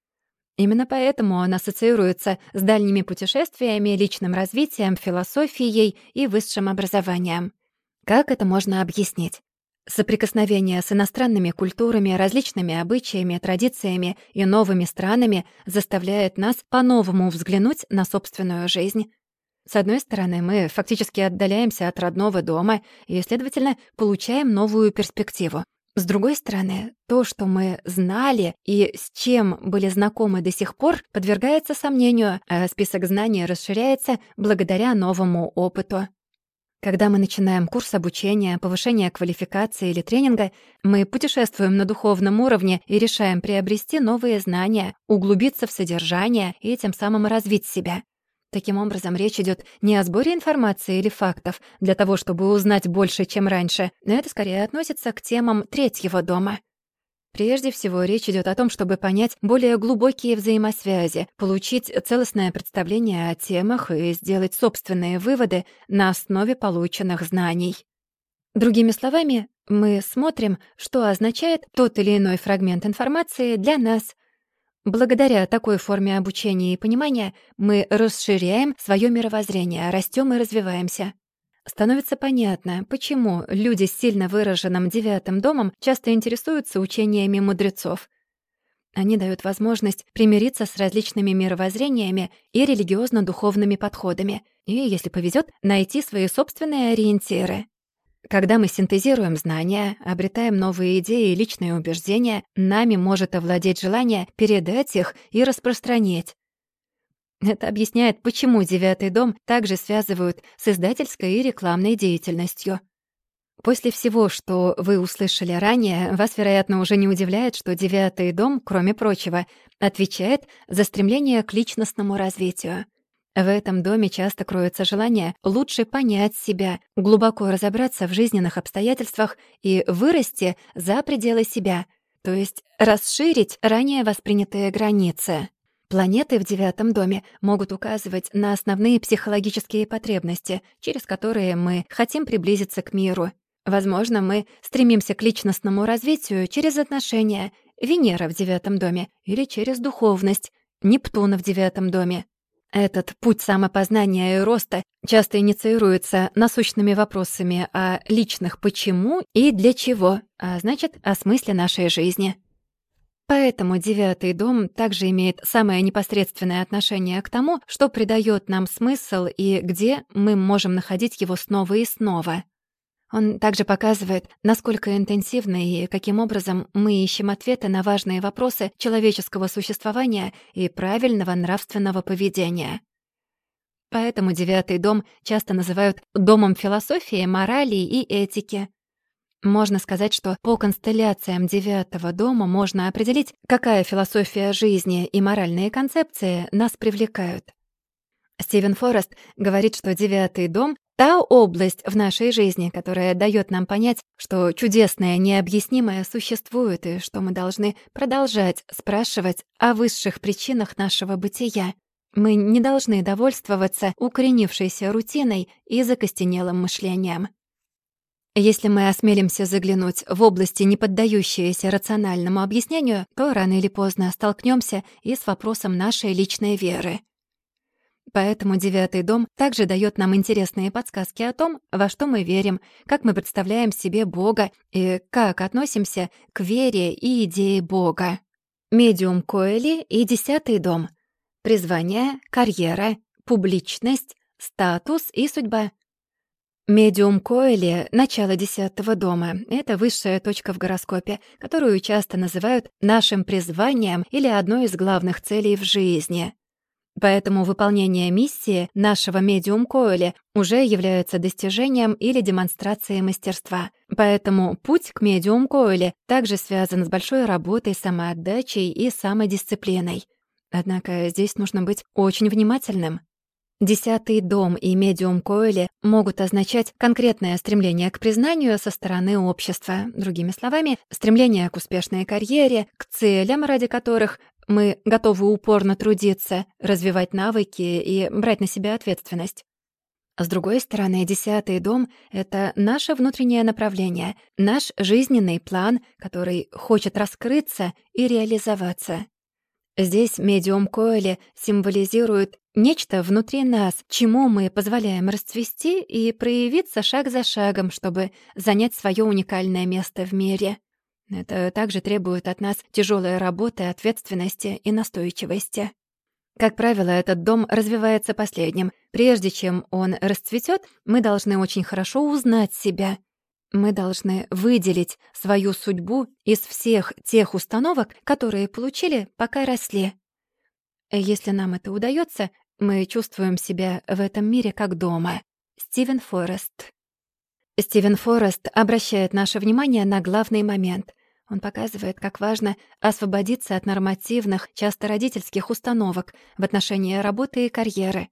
Именно поэтому он ассоциируется с дальними путешествиями, личным развитием, философией и высшим образованием. Как это можно объяснить? Соприкосновение с иностранными культурами, различными обычаями, традициями и новыми странами заставляет нас по-новому взглянуть на собственную жизнь. С одной стороны, мы фактически отдаляемся от родного дома и, следовательно, получаем новую перспективу. С другой стороны, то, что мы знали и с чем были знакомы до сих пор, подвергается сомнению, а список знаний расширяется благодаря новому опыту. Когда мы начинаем курс обучения, повышения квалификации или тренинга, мы путешествуем на духовном уровне и решаем приобрести новые знания, углубиться в содержание и тем самым развить себя. Таким образом, речь идет не о сборе информации или фактов для того, чтобы узнать больше, чем раньше, но это скорее относится к темам третьего дома. Прежде всего, речь идет о том, чтобы понять более глубокие взаимосвязи, получить целостное представление о темах и сделать собственные выводы на основе полученных знаний. Другими словами, мы смотрим, что означает тот или иной фрагмент информации для нас. Благодаря такой форме обучения и понимания мы расширяем свое мировоззрение, растем и развиваемся. Становится понятно, почему люди с сильно выраженным девятым домом часто интересуются учениями мудрецов. Они дают возможность примириться с различными мировоззрениями и религиозно-духовными подходами, и, если повезет, найти свои собственные ориентиры. Когда мы синтезируем знания, обретаем новые идеи и личные убеждения, нами может овладеть желание передать их и распространить. Это объясняет, почему девятый дом также связывают с издательской и рекламной деятельностью. После всего, что вы услышали ранее, вас, вероятно, уже не удивляет, что девятый дом, кроме прочего, отвечает за стремление к личностному развитию. В этом доме часто кроется желание лучше понять себя, глубоко разобраться в жизненных обстоятельствах и вырасти за пределы себя, то есть расширить ранее воспринятые границы. Планеты в девятом доме могут указывать на основные психологические потребности, через которые мы хотим приблизиться к миру. Возможно, мы стремимся к личностному развитию через отношения, Венера в девятом доме, или через духовность, Нептуна в девятом доме. Этот путь самопознания и роста часто инициируется насущными вопросами о личных «почему» и «для чего», а значит, о смысле нашей жизни. Поэтому девятый дом также имеет самое непосредственное отношение к тому, что придает нам смысл и где мы можем находить его снова и снова. Он также показывает, насколько интенсивно и каким образом мы ищем ответы на важные вопросы человеческого существования и правильного нравственного поведения. Поэтому девятый дом часто называют домом философии, морали и этики. Можно сказать, что по констелляциям девятого дома можно определить, какая философия жизни и моральные концепции нас привлекают. Стивен Форест говорит, что девятый дом та область в нашей жизни, которая даёт нам понять, что чудесное, необъяснимое существует, и что мы должны продолжать спрашивать о высших причинах нашего бытия. Мы не должны довольствоваться укоренившейся рутиной и закостенелым мышлением. Если мы осмелимся заглянуть в области, не поддающиеся рациональному объяснению, то рано или поздно столкнёмся и с вопросом нашей личной веры. Поэтому девятый дом также даёт нам интересные подсказки о том, во что мы верим, как мы представляем себе Бога и как относимся к вере и идее Бога. Медиум Коэли и десятый дом. Призвание, карьера, публичность, статус и судьба. Медиум Коэли — начало десятого дома. Это высшая точка в гороскопе, которую часто называют нашим призванием или одной из главных целей в жизни. Поэтому выполнение миссии нашего медиум Коэли уже является достижением или демонстрацией мастерства. Поэтому путь к медиум Коэли также связан с большой работой, самоотдачей и самодисциплиной. Однако здесь нужно быть очень внимательным. Десятый дом и медиум Коэли могут означать конкретное стремление к признанию со стороны общества. Другими словами, стремление к успешной карьере, к целям, ради которых мы готовы упорно трудиться, развивать навыки и брать на себя ответственность. С другой стороны, десятый дом — это наше внутреннее направление, наш жизненный план, который хочет раскрыться и реализоваться. Здесь медиум Коэли символизирует нечто внутри нас, чему мы позволяем расцвести и проявиться шаг за шагом, чтобы занять свое уникальное место в мире. Это также требует от нас тяжелой работы, ответственности и настойчивости. Как правило, этот дом развивается последним. Прежде чем он расцветет, мы должны очень хорошо узнать себя. Мы должны выделить свою судьбу из всех тех установок, которые получили, пока росли. Если нам это удается, мы чувствуем себя в этом мире как дома. Стивен Форест. Стивен Форест обращает наше внимание на главный момент. Он показывает, как важно освободиться от нормативных, часто родительских установок в отношении работы и карьеры.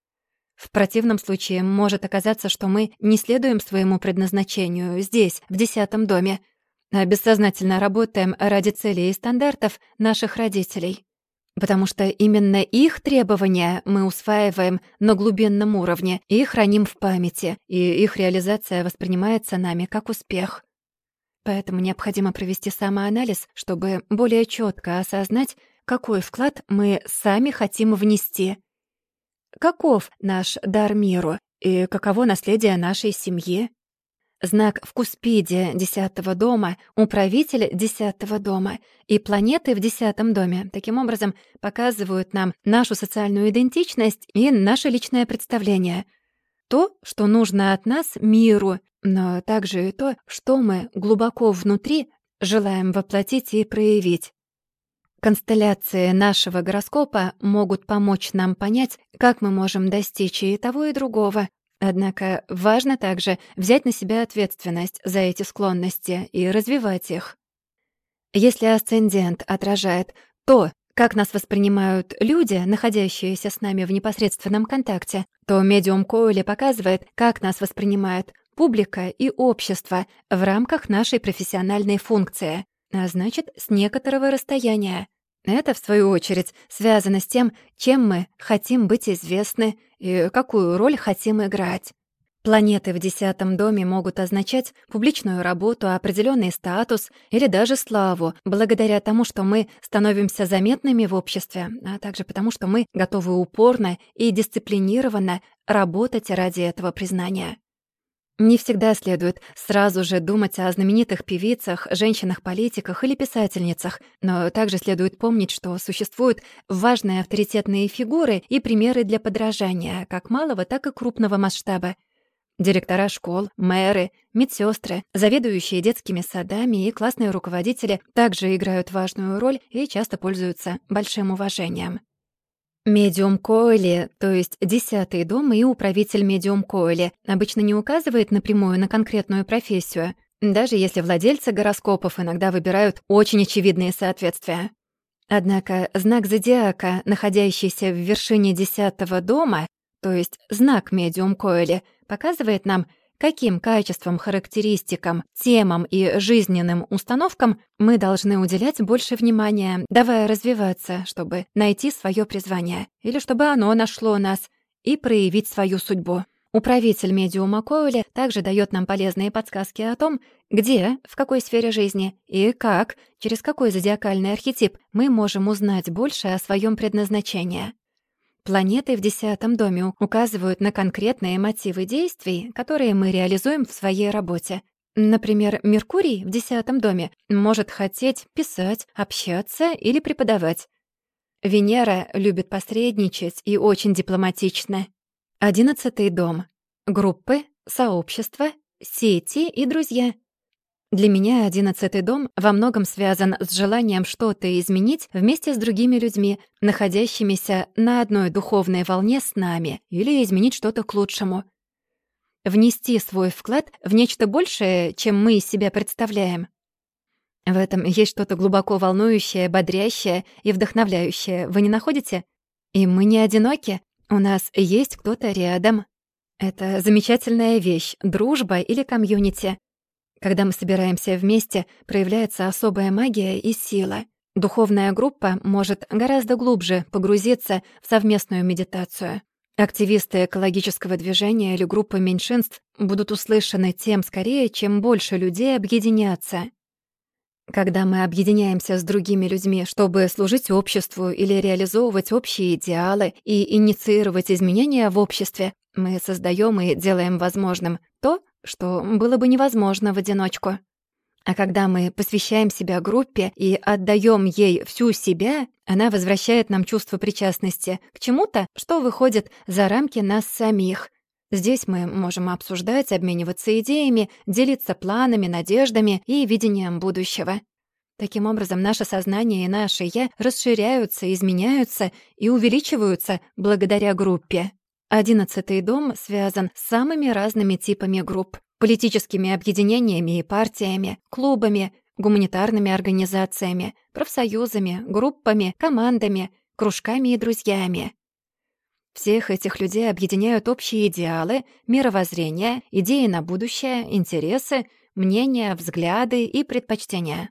В противном случае может оказаться, что мы не следуем своему предназначению здесь, в десятом доме, а бессознательно работаем ради целей и стандартов наших родителей. Потому что именно их требования мы усваиваем на глубинном уровне и храним в памяти, и их реализация воспринимается нами как успех. Поэтому необходимо провести самоанализ, чтобы более четко осознать, какой вклад мы сами хотим внести. Каков наш дар миру и каково наследие нашей семьи? Знак в куспиде десятого дома, управитель десятого дома и планеты в десятом доме таким образом показывают нам нашу социальную идентичность и наше личное представление. То, что нужно от нас миру, но также и то, что мы глубоко внутри желаем воплотить и проявить. Констелляции нашего гороскопа могут помочь нам понять, как мы можем достичь и того, и другого. Однако важно также взять на себя ответственность за эти склонности и развивать их. Если асцендент отражает то, как нас воспринимают люди, находящиеся с нами в непосредственном контакте, то медиум Коэли показывает, как нас воспринимает публика и общество в рамках нашей профессиональной функции, а значит, с некоторого расстояния. Это, в свою очередь, связано с тем, чем мы хотим быть известны и какую роль хотим играть. Планеты в десятом доме могут означать публичную работу, определенный статус или даже славу, благодаря тому, что мы становимся заметными в обществе, а также потому, что мы готовы упорно и дисциплинированно работать ради этого признания. Не всегда следует сразу же думать о знаменитых певицах, женщинах-политиках или писательницах, но также следует помнить, что существуют важные авторитетные фигуры и примеры для подражания как малого, так и крупного масштаба. Директора школ, мэры, медсёстры, заведующие детскими садами и классные руководители также играют важную роль и часто пользуются большим уважением. Медиум Коэли, то есть десятый дом и управитель медиум Коэли, обычно не указывает напрямую на конкретную профессию, даже если владельцы гороскопов иногда выбирают очень очевидные соответствия. Однако знак зодиака, находящийся в вершине десятого дома, то есть знак медиум Коэли, показывает нам, каким качествам, характеристикам, темам и жизненным установкам мы должны уделять больше внимания, давая развиваться, чтобы найти свое призвание, или чтобы оно нашло нас и проявить свою судьбу. Управитель медиума Коэли также дает нам полезные подсказки о том, где, в какой сфере жизни и как, через какой зодиакальный архетип мы можем узнать больше о своем предназначении. Планеты в десятом доме указывают на конкретные мотивы действий, которые мы реализуем в своей работе. Например, Меркурий в десятом доме может хотеть писать, общаться или преподавать. Венера любит посредничать и очень дипломатична. Одиннадцатый дом. Группы, сообщества, сети и друзья. Для меня одиннадцатый дом во многом связан с желанием что-то изменить вместе с другими людьми, находящимися на одной духовной волне с нами, или изменить что-то к лучшему. Внести свой вклад в нечто большее, чем мы из себя представляем. В этом есть что-то глубоко волнующее, бодрящее и вдохновляющее, вы не находите? И мы не одиноки. У нас есть кто-то рядом. Это замечательная вещь — дружба или комьюнити. Когда мы собираемся вместе, проявляется особая магия и сила. Духовная группа может гораздо глубже погрузиться в совместную медитацию. Активисты экологического движения или группы меньшинств будут услышаны тем скорее, чем больше людей объединятся. Когда мы объединяемся с другими людьми, чтобы служить обществу или реализовывать общие идеалы и инициировать изменения в обществе, мы создаем и делаем возможным то, что было бы невозможно в одиночку. А когда мы посвящаем себя группе и отдаем ей всю себя, она возвращает нам чувство причастности к чему-то, что выходит за рамки нас самих. Здесь мы можем обсуждать, обмениваться идеями, делиться планами, надеждами и видением будущего. Таким образом, наше сознание и наше «я» расширяются, изменяются и увеличиваются благодаря группе. Одиннадцатый дом связан с самыми разными типами групп: политическими объединениями и партиями, клубами, гуманитарными организациями, профсоюзами, группами, командами, кружками и друзьями. Всех этих людей объединяют общие идеалы, мировоззрение, идеи на будущее, интересы, мнения, взгляды и предпочтения.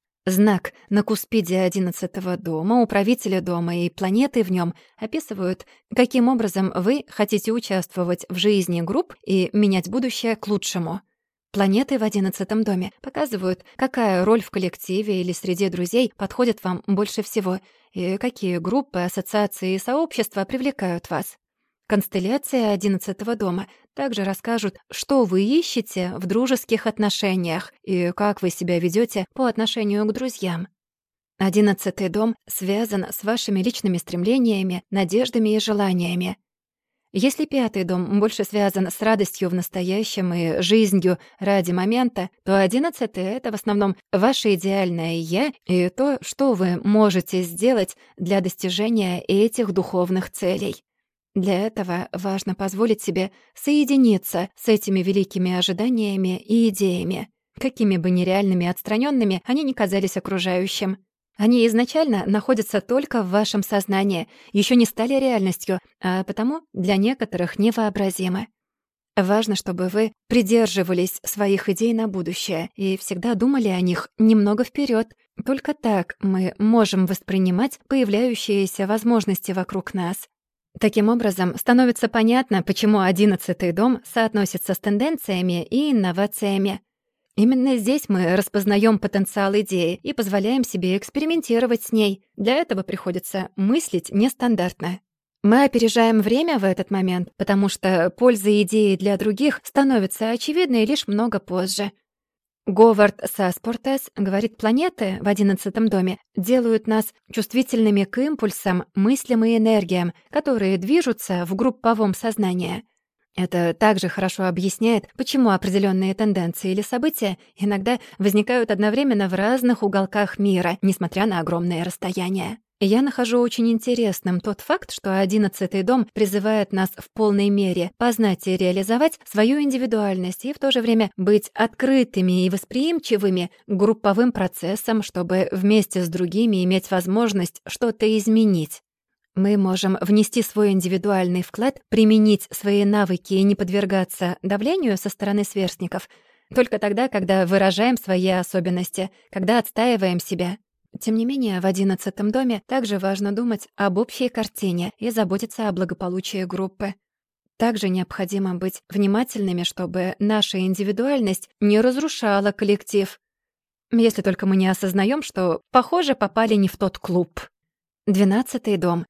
Знак на куспиде одиннадцатого дома, управителя дома и планеты в нем описывают, каким образом вы хотите участвовать в жизни групп и менять будущее к лучшему. Планеты в одиннадцатом доме показывают, какая роль в коллективе или среди друзей подходит вам больше всего, и какие группы, ассоциации и сообщества привлекают вас. Констелляции одиннадцатого дома также расскажут, что вы ищете в дружеских отношениях и как вы себя ведете по отношению к друзьям. Одиннадцатый дом связан с вашими личными стремлениями, надеждами и желаниями. Если пятый дом больше связан с радостью в настоящем и жизнью ради момента, то одиннадцатый — это в основном ваше идеальное «я» и то, что вы можете сделать для достижения этих духовных целей. Для этого важно позволить себе соединиться с этими великими ожиданиями и идеями, какими бы нереальными и отстранёнными они ни казались окружающим. Они изначально находятся только в вашем сознании, ещё не стали реальностью, а потому для некоторых невообразимы. Важно, чтобы вы придерживались своих идей на будущее и всегда думали о них немного вперёд. Только так мы можем воспринимать появляющиеся возможности вокруг нас. Таким образом, становится понятно, почему одиннадцатый дом соотносится с тенденциями и инновациями. Именно здесь мы распознаем потенциал идеи и позволяем себе экспериментировать с ней. Для этого приходится мыслить нестандартно. Мы опережаем время в этот момент, потому что польза идеи для других становится очевидной лишь много позже. Говард Саспортес говорит, планеты в одиннадцатом доме делают нас чувствительными к импульсам, мыслям и энергиям, которые движутся в групповом сознании. Это также хорошо объясняет, почему определенные тенденции или события иногда возникают одновременно в разных уголках мира, несмотря на огромные расстояния. Я нахожу очень интересным тот факт, что одиннадцатый дом призывает нас в полной мере познать и реализовать свою индивидуальность и в то же время быть открытыми и восприимчивыми к групповым процессам, чтобы вместе с другими иметь возможность что-то изменить. Мы можем внести свой индивидуальный вклад, применить свои навыки и не подвергаться давлению со стороны сверстников только тогда, когда выражаем свои особенности, когда отстаиваем себя. Тем не менее, в одиннадцатом доме также важно думать об общей картине и заботиться о благополучии группы. Также необходимо быть внимательными, чтобы наша индивидуальность не разрушала коллектив, если только мы не осознаем, что, похоже, попали не в тот клуб. Двенадцатый дом.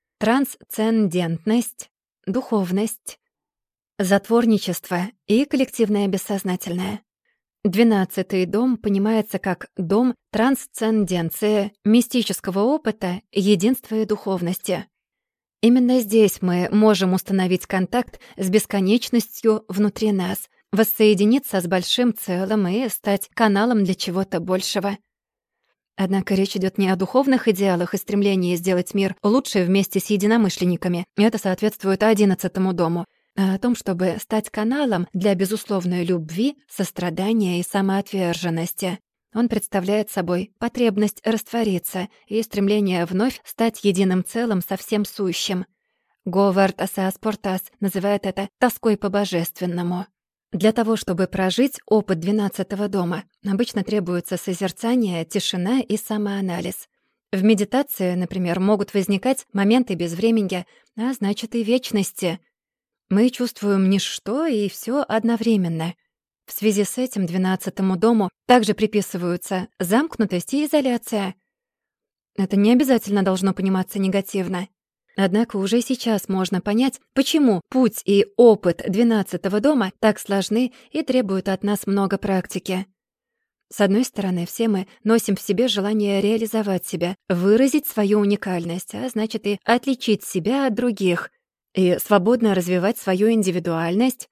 Трансцендентность, духовность, затворничество и коллективное бессознательное. Двенадцатый дом понимается как дом трансценденции, мистического опыта, единства и духовности. Именно здесь мы можем установить контакт с бесконечностью внутри нас, воссоединиться с большим целым и стать каналом для чего-то большего. Однако речь идет не о духовных идеалах и стремлении сделать мир лучше вместе с единомышленниками, это соответствует одиннадцатому дому, а о том, чтобы стать каналом для безусловной любви, сострадания и самоотверженности. Он представляет собой потребность раствориться и стремление вновь стать единым целым со всем сущим. Говард Сааспортас называет это «тоской по божественному». Для того, чтобы прожить опыт двенадцатого дома, обычно требуется созерцание, тишина и самоанализ. В медитации, например, могут возникать моменты безвременья, а значит и вечности. Мы чувствуем ничто и все одновременно. В связи с этим двенадцатому дому также приписываются замкнутость и изоляция. Это не обязательно должно пониматься негативно. Однако уже сейчас можно понять, почему путь и опыт двенадцатого дома так сложны и требуют от нас много практики. С одной стороны, все мы носим в себе желание реализовать себя, выразить свою уникальность, а значит и отличить себя от других, и свободно развивать свою индивидуальность.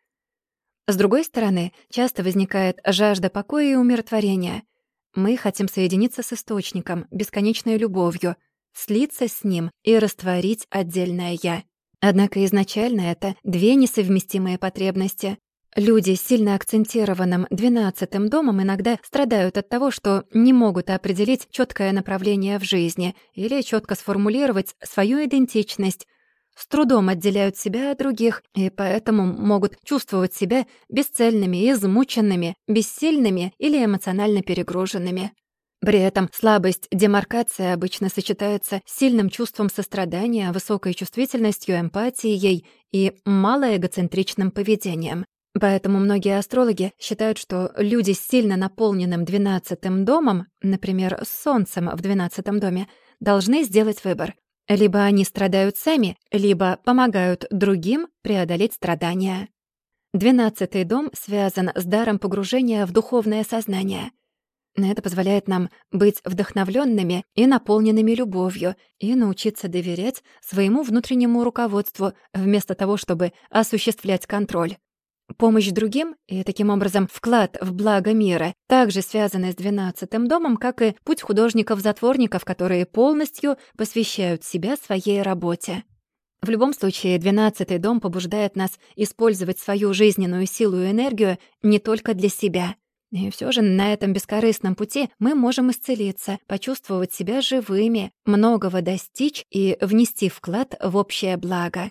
С другой стороны, часто возникает жажда покоя и умиротворения. Мы хотим соединиться с Источником, бесконечной любовью, слиться с ним и растворить отдельное «я». Однако изначально это две несовместимые потребности. Люди с сильно акцентированным двенадцатым домом иногда страдают от того, что не могут определить четкое направление в жизни или четко сформулировать свою идентичность, с трудом отделяют себя от других и поэтому могут чувствовать себя бесцельными, измученными, бессильными или эмоционально перегруженными. При этом слабость демаркации обычно сочетается с сильным чувством сострадания, высокой чувствительностью, эмпатией и малоэгоцентричным поведением. Поэтому многие астрологи считают, что люди с сильно наполненным двенадцатым домом, например, с Солнцем в двенадцатом доме, должны сделать выбор. Либо они страдают сами, либо помогают другим преодолеть страдания. Двенадцатый дом связан с даром погружения в духовное сознание. Это позволяет нам быть вдохновленными и наполненными любовью и научиться доверять своему внутреннему руководству вместо того, чтобы осуществлять контроль. Помощь другим и, таким образом, вклад в благо мира также связаны с двенадцатым домом, как и путь художников-затворников, которые полностью посвящают себя своей работе. В любом случае, двенадцатый дом побуждает нас использовать свою жизненную силу и энергию не только для себя. И все же на этом бескорыстном пути мы можем исцелиться, почувствовать себя живыми, многого достичь и внести вклад в общее благо.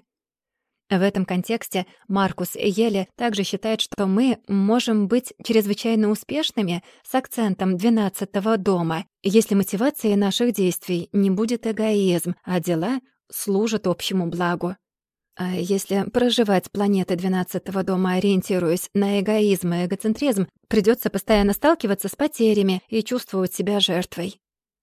В этом контексте Маркус Йеле также считает, что мы можем быть чрезвычайно успешными с акцентом двенадцатого дома, если мотивацией наших действий не будет эгоизм, а дела служат общему благу. А если проживать планеты двенадцатого дома, ориентируясь на эгоизм и эгоцентризм, придется постоянно сталкиваться с потерями и чувствовать себя жертвой.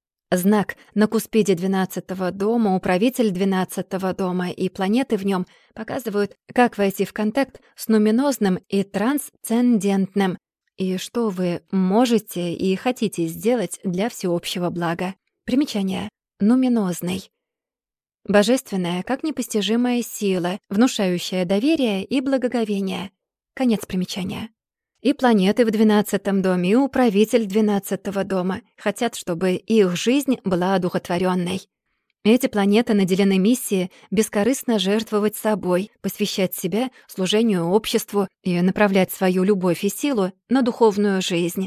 Знак на куспиде двенадцатого дома, управитель двенадцатого дома и планеты в нем показывают, как войти в контакт с нуминозным и трансцендентным, и что вы можете и хотите сделать для всеобщего блага. Примечание. Нуминозный. Божественная, как непостижимая сила, внушающая доверие и благоговение. Конец примечания. И планеты в двенадцатом доме, и управитель двенадцатого дома хотят, чтобы их жизнь была одухотворенной. Эти планеты наделены миссией бескорыстно жертвовать собой, посвящать себя служению обществу и направлять свою любовь и силу на духовную жизнь.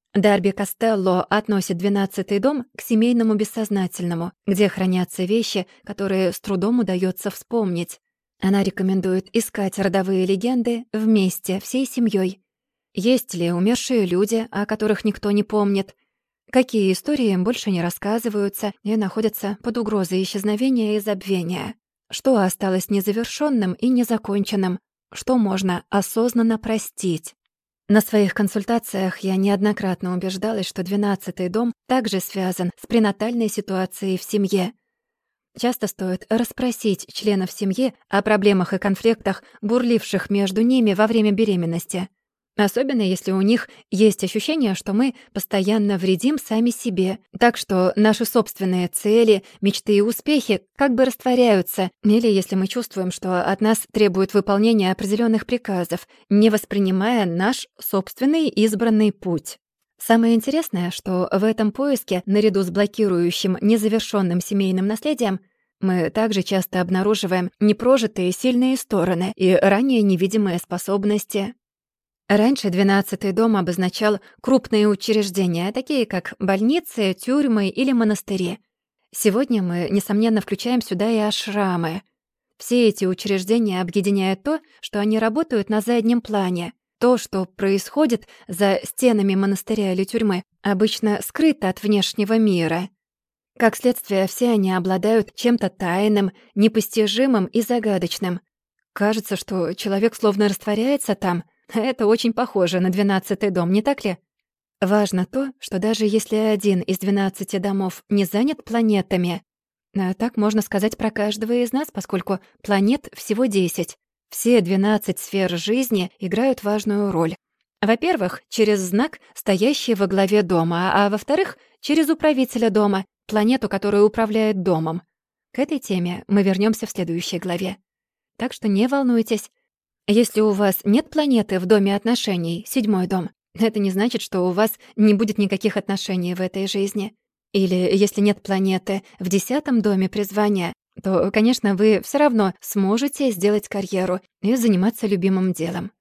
Дарби Костелло относит двенадцатый дом к семейному бессознательному, где хранятся вещи, которые с трудом удается вспомнить. Она рекомендует искать родовые легенды вместе, всей семьей. Есть ли умершие люди, о которых никто не помнит? Какие истории им больше не рассказываются и находятся под угрозой исчезновения и забвения? Что осталось незавершенным и незаконченным? Что можно осознанно простить? На своих консультациях я неоднократно убеждалась, что двенадцатый дом также связан с пренатальной ситуацией в семье. Часто стоит расспросить членов семьи о проблемах и конфликтах, бурливших между ними во время беременности. Особенно если у них есть ощущение, что мы постоянно вредим сами себе, так что наши собственные цели, мечты и успехи как бы растворяются, или если мы чувствуем, что от нас требуют выполнения определенных приказов, не воспринимая наш собственный избранный путь. Самое интересное, что в этом поиске, наряду с блокирующим незавершенным семейным наследием, мы также часто обнаруживаем непрожитые сильные стороны и ранее невидимые способности. Раньше двенадцатый дом обозначал крупные учреждения, такие как больницы, тюрьмы или монастыри. Сегодня мы, несомненно, включаем сюда и ашрамы. Все эти учреждения объединяют то, что они работают на заднем плане. То, что происходит за стенами монастыря или тюрьмы, обычно скрыто от внешнего мира. Как следствие, все они обладают чем-то тайным, непостижимым и загадочным. Кажется, что человек словно растворяется там. Это очень похоже на двенадцатый дом, не так ли? Важно то, что даже если один из двенадцати домов не занят планетами, а так можно сказать про каждого из нас, поскольку планет всего десять, все двенадцать сфер жизни играют важную роль. Во-первых, через знак, стоящий во главе дома, а во-вторых, через управителя дома, планету, которая управляет домом. К этой теме мы вернемся в следующей главе. Так что не волнуйтесь. Если у вас нет планеты в доме отношений, седьмой дом, это не значит, что у вас не будет никаких отношений в этой жизни. Или если нет планеты в десятом доме призвания, то, конечно, вы все равно сможете сделать карьеру и заниматься любимым делом.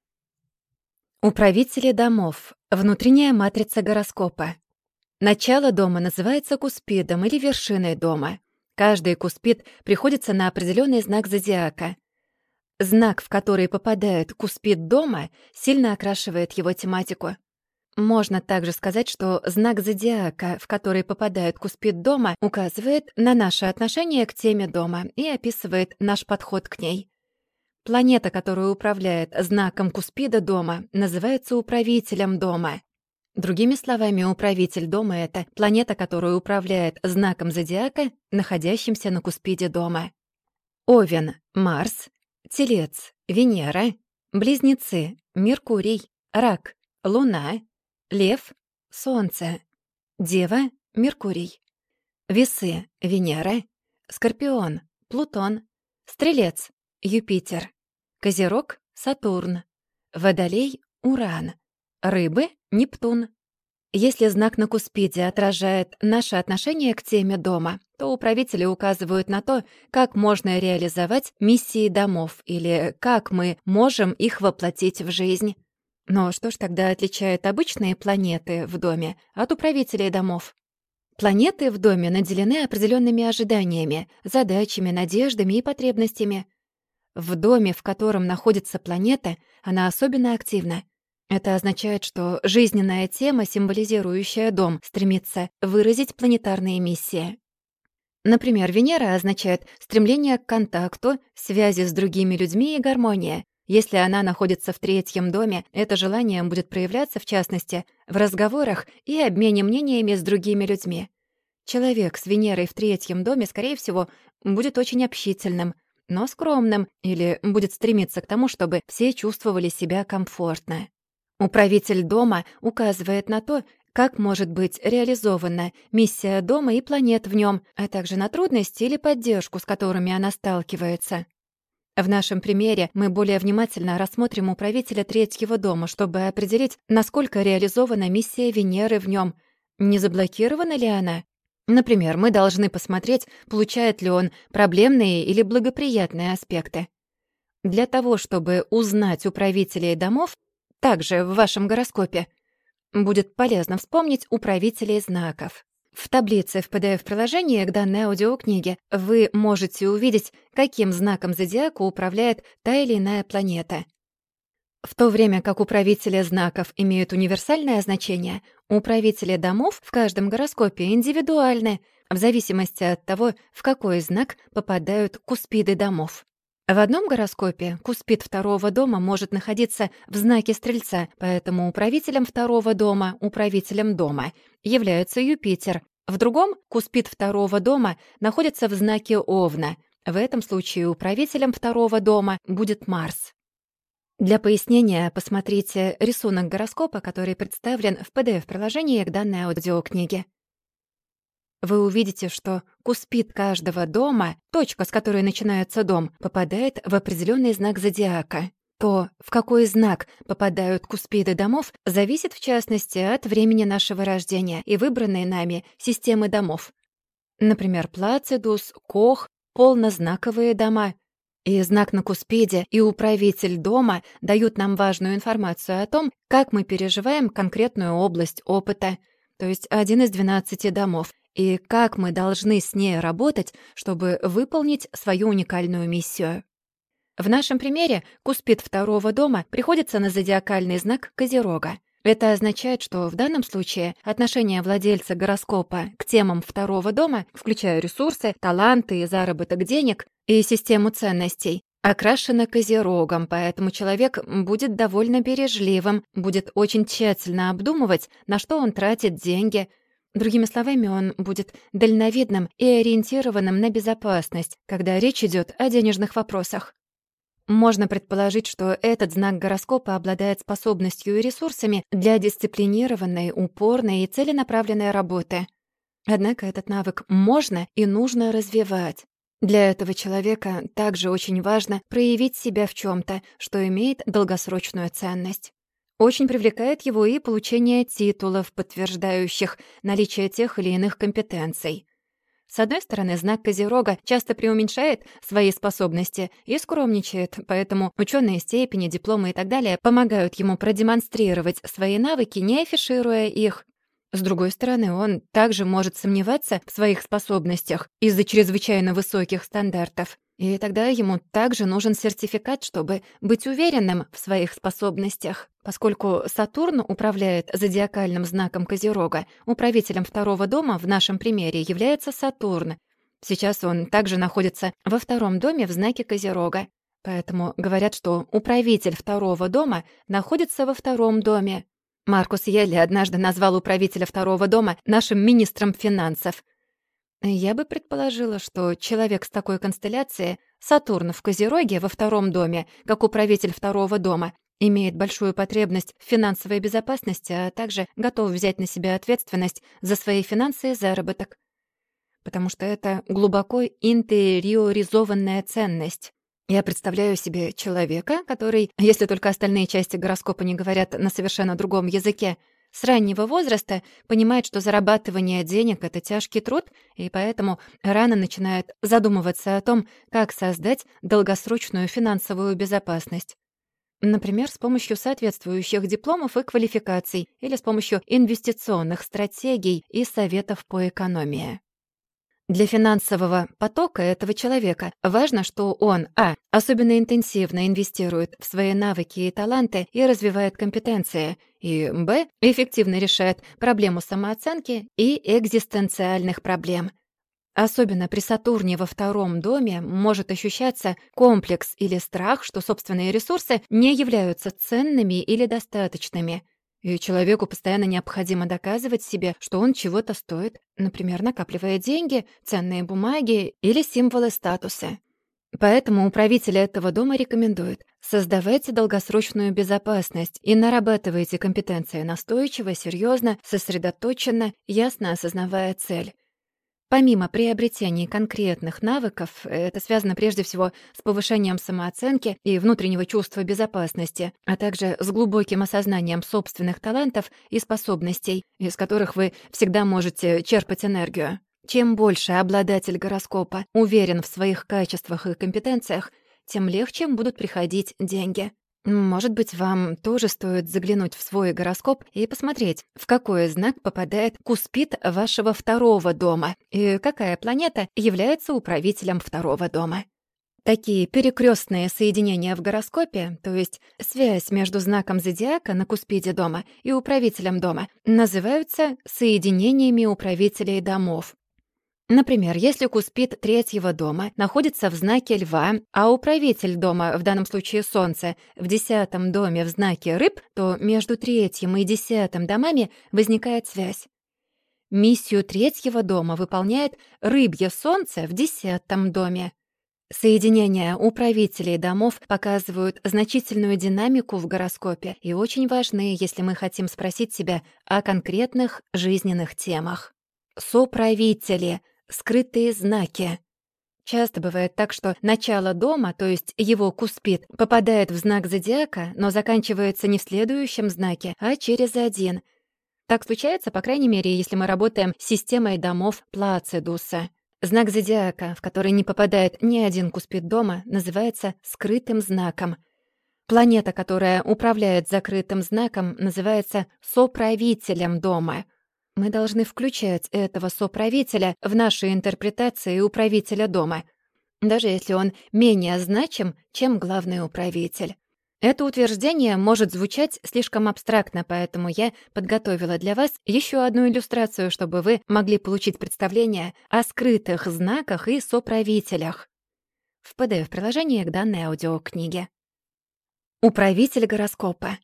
Управители домов. Внутренняя матрица гороскопа. Начало дома называется куспидом или вершиной дома. Каждый куспид приходится на определенный знак зодиака. Знак, в который попадает куспид дома, сильно окрашивает его тематику. Можно также сказать, что знак зодиака, в который попадает куспид дома, указывает на наше отношение к теме дома и описывает наш подход к ней. Планета, которая управляет знаком куспида дома, называется управителем дома. Другими словами, управитель дома — это планета, которая управляет знаком зодиака, находящимся на куспиде дома. Овен — Марс, Телец — Венера, Близнецы — Меркурий, Рак — Луна, Лев — Солнце, Дева — Меркурий, Весы — Венера, Скорпион — Плутон, Стрелец — Юпитер, Козерог — Сатурн, Водолей — Уран, Рыбы — Нептун. Если знак на куспиде отражает наше отношение к теме дома, то управители указывают на то, как можно реализовать миссии домов или как мы можем их воплотить в жизнь. Но что ж тогда отличает обычные планеты в доме от управителей домов? Планеты в доме наделены определенными ожиданиями, задачами, надеждами и потребностями. В доме, в котором находится планета, она особенно активна. Это означает, что жизненная тема, символизирующая дом, стремится выразить планетарные миссии. Например, Венера означает стремление к контакту, связи с другими людьми и гармония. Если она находится в третьем доме, это желание будет проявляться, в частности, в разговорах и обмене мнениями с другими людьми. Человек с Венерой в третьем доме, скорее всего, будет очень общительным, но скромным или будет стремиться к тому, чтобы все чувствовали себя комфортно. Управитель дома указывает на то, как может быть реализована миссия дома и планет в нем, а также на трудности или поддержку, с которыми она сталкивается. В нашем примере мы более внимательно рассмотрим управителя третьего дома, чтобы определить, насколько реализована миссия Венеры в нем, не заблокирована ли она. Например, мы должны посмотреть, получает ли он проблемные или благоприятные аспекты. Для того, чтобы узнать управителей домов, также в вашем гороскопе, будет полезно вспомнить управителей знаков. В таблице в пи ди эф-приложении к данной аудиокниге вы можете увидеть, каким знаком зодиака управляет та или иная планета. В то время как управители знаков имеют универсальное значение, управители домов в каждом гороскопе индивидуальны, в зависимости от того, в какой знак попадают куспиды домов. В одном гороскопе куспид второго дома может находиться в знаке Стрельца, поэтому управителем второго дома, управителем дома, является Юпитер. В другом куспид второго дома находится в знаке Овна. В этом случае управителем второго дома будет Марс. Для пояснения посмотрите рисунок гороскопа, который представлен в пи ди эф-приложении к данной аудиокниге. Вы увидите, что куспид каждого дома, точка, с которой начинается дом, попадает в определенный знак зодиака. То, в какой знак попадают куспиды домов, зависит, в частности, от времени нашего рождения и выбранной нами системы домов. Например, Плацидус, Кох — полнознаковые дома. И знак на куспиде, и управитель дома дают нам важную информацию о том, как мы переживаем конкретную область опыта, то есть один из двенадцати домов, и как мы должны с ней работать, чтобы выполнить свою уникальную миссию. В нашем примере куспид второго дома приходится на зодиакальный знак Козерога. Это означает, что в данном случае отношение владельца гороскопа к темам второго дома, включая ресурсы, таланты и заработок денег, и систему ценностей, окрашено Козерогом, поэтому человек будет довольно бережливым, будет очень тщательно обдумывать, на что он тратит деньги. Другими словами, он будет дальновидным и ориентированным на безопасность, когда речь идет о денежных вопросах. Можно предположить, что этот знак гороскопа обладает способностью и ресурсами для дисциплинированной, упорной и целенаправленной работы. Однако этот навык можно и нужно развивать. Для этого человека также очень важно проявить себя в чём-то, что имеет долгосрочную ценность. Очень привлекает его и получение титулов, подтверждающих наличие тех или иных компетенций. С одной стороны, знак Козерога часто преуменьшает свои способности и скромничает, поэтому учёные степени, дипломы и так далее помогают ему продемонстрировать свои навыки, не афишируя их. С другой стороны, он также может сомневаться в своих способностях из-за чрезвычайно высоких стандартов. И тогда ему также нужен сертификат, чтобы быть уверенным в своих способностях. Поскольку Сатурн управляет зодиакальным знаком Козерога, управителем второго дома в нашем примере является Сатурн. Сейчас он также находится во втором доме в знаке Козерога. Поэтому говорят, что управитель второго дома находится во втором доме. Маркус Йелли однажды назвал управителя второго дома нашим министром финансов. Я бы предположила, что человек с такой констелляцией, Сатурн в Козероге во втором доме, как управитель второго дома, имеет большую потребность в финансовой безопасности, а также готов взять на себя ответственность за свои финансы и заработок. Потому что это глубоко интериоризованная ценность. Я представляю себе человека, который, если только остальные части гороскопа не говорят на совершенно другом языке, с раннего возраста понимает, что зарабатывание денег — это тяжкий труд, и поэтому рано начинает задумываться о том, как создать долгосрочную финансовую безопасность. Например, с помощью соответствующих дипломов и квалификаций или с помощью инвестиционных стратегий и советов по экономии. Для финансового потока этого человека важно, что он а. особенно интенсивно инвестирует в свои навыки и таланты и развивает компетенции, и б. эффективно решает проблему самооценки и экзистенциальных проблем. Особенно при Сатурне во втором доме может ощущаться комплекс или страх, что собственные ресурсы не являются ценными или достаточными. И человеку постоянно необходимо доказывать себе, что он чего-то стоит, например, накапливая деньги, ценные бумаги или символы статуса. Поэтому управитель этого дома рекомендует: создавайте долгосрочную безопасность и нарабатывайте компетенции настойчиво, серьезно, сосредоточенно, ясно осознавая цель. Помимо приобретения конкретных навыков, это связано прежде всего с повышением самооценки и внутреннего чувства безопасности, а также с глубоким осознанием собственных талантов и способностей, из которых вы всегда можете черпать энергию. Чем больше обладатель гороскопа уверен в своих качествах и компетенциях, тем легче будут приходить деньги. Может быть, вам тоже стоит заглянуть в свой гороскоп и посмотреть, в какой знак попадает куспид вашего второго дома и какая планета является управителем второго дома. Такие перекрестные соединения в гороскопе, то есть связь между знаком зодиака на куспиде дома и управителем дома, называются соединениями управителей домов. Например, если куспид третьего дома находится в знаке Льва, а управитель дома, в данном случае Солнце, в десятом доме в знаке Рыб, то между третьим и десятым домами возникает связь. Миссию третьего дома выполняет Рыбье Солнце в десятом доме. Соединения управителей домов показывают значительную динамику в гороскопе и очень важны, если мы хотим спросить себя о конкретных жизненных темах. Соправители — скрытые знаки. Часто бывает так, что начало дома, то есть его куспид, попадает в знак зодиака, но заканчивается не в следующем знаке, а через один. Так случается, по крайней мере, если мы работаем с системой домов Плацидуса. Знак зодиака, в который не попадает ни один куспид дома, называется скрытым знаком. Планета, которая управляет закрытым знаком, называется соправителем дома. Мы должны включать этого соправителя в наши интерпретации управителя дома, даже если он менее значим, чем главный управитель. Это утверждение может звучать слишком абстрактно, поэтому я подготовила для вас еще одну иллюстрацию, чтобы вы могли получить представление о скрытых знаках и соправителях в пи ди эф-приложении к данной аудиокниге. Управитель гороскопа.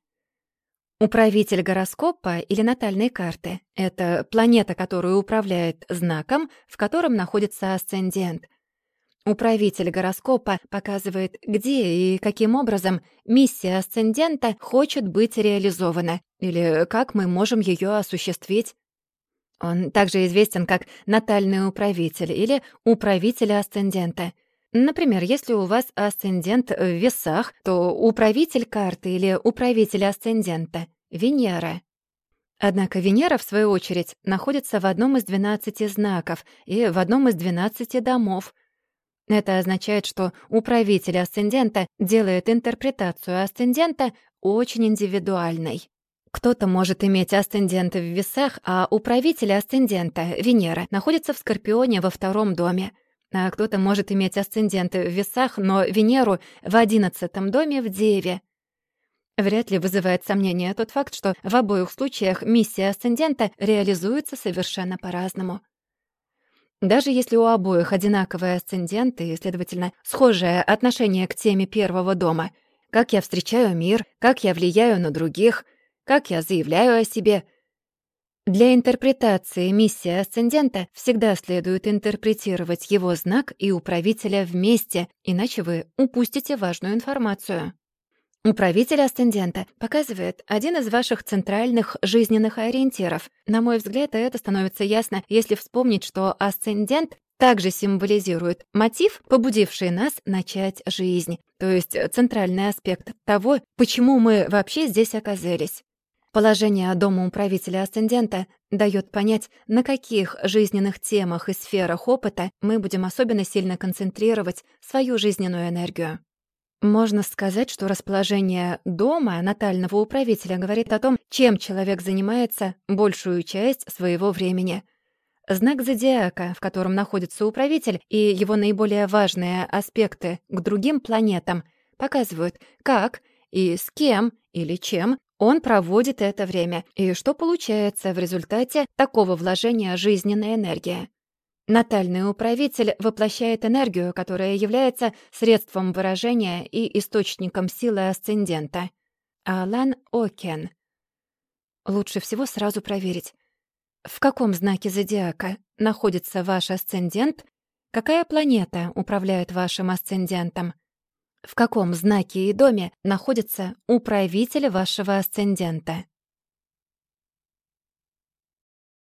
Управитель гороскопа или натальной карты — это планета, которая управляет знаком, в котором находится асцендент. Управитель гороскопа показывает, где и каким образом миссия асцендента хочет быть реализована, или как мы можем ее осуществить. Он также известен как натальный управитель или управитель асцендента. Например, если у вас асцендент в Весах, то управитель карты или управитель асцендента — Венера. Однако Венера, в свою очередь, находится в одном из двенадцати знаков и в одном из двенадцати домов. Это означает, что управитель асцендента делает интерпретацию асцендента очень индивидуальной. Кто-то может иметь асцендент в Весах, а управитель асцендента, Венера, находится в Скорпионе во втором доме. А кто-то может иметь асцендент в Весах, но Венеру в одиннадцатом доме в Деве. Вряд ли вызывает сомнение тот факт, что в обоих случаях миссия асцендента реализуется совершенно по-разному. Даже если у обоих одинаковые асценденты и, следовательно, схожее отношение к теме первого дома, как я встречаю мир, как я влияю на других, как я заявляю о себе, для интерпретации миссии асцендента всегда следует интерпретировать его знак и управителя вместе, иначе вы упустите важную информацию. Управитель асцендента показывает один из ваших центральных жизненных ориентиров. На мой взгляд, это становится ясно, если вспомнить, что асцендент также символизирует мотив, побудивший нас начать жизнь, то есть центральный аспект того, почему мы вообще здесь оказались. Положение дома управителя асцендента дает понять, на каких жизненных темах и сферах опыта мы будем особенно сильно концентрировать свою жизненную энергию. Можно сказать, что расположение дома натального управителя говорит о том, чем человек занимается большую часть своего времени. Знак зодиака, в котором находится управитель, и его наиболее важные аспекты к другим планетам показывают, как и с кем или чем он проводит это время, и что получается в результате такого вложения жизненной энергии. Натальный управитель воплощает энергию, которая является средством выражения и источником силы асцендента. Алан Окен. Лучше всего сразу проверить, в каком знаке зодиака находится ваш асцендент, какая планета управляет вашим асцендентом, в каком знаке и доме находится управитель вашего асцендента.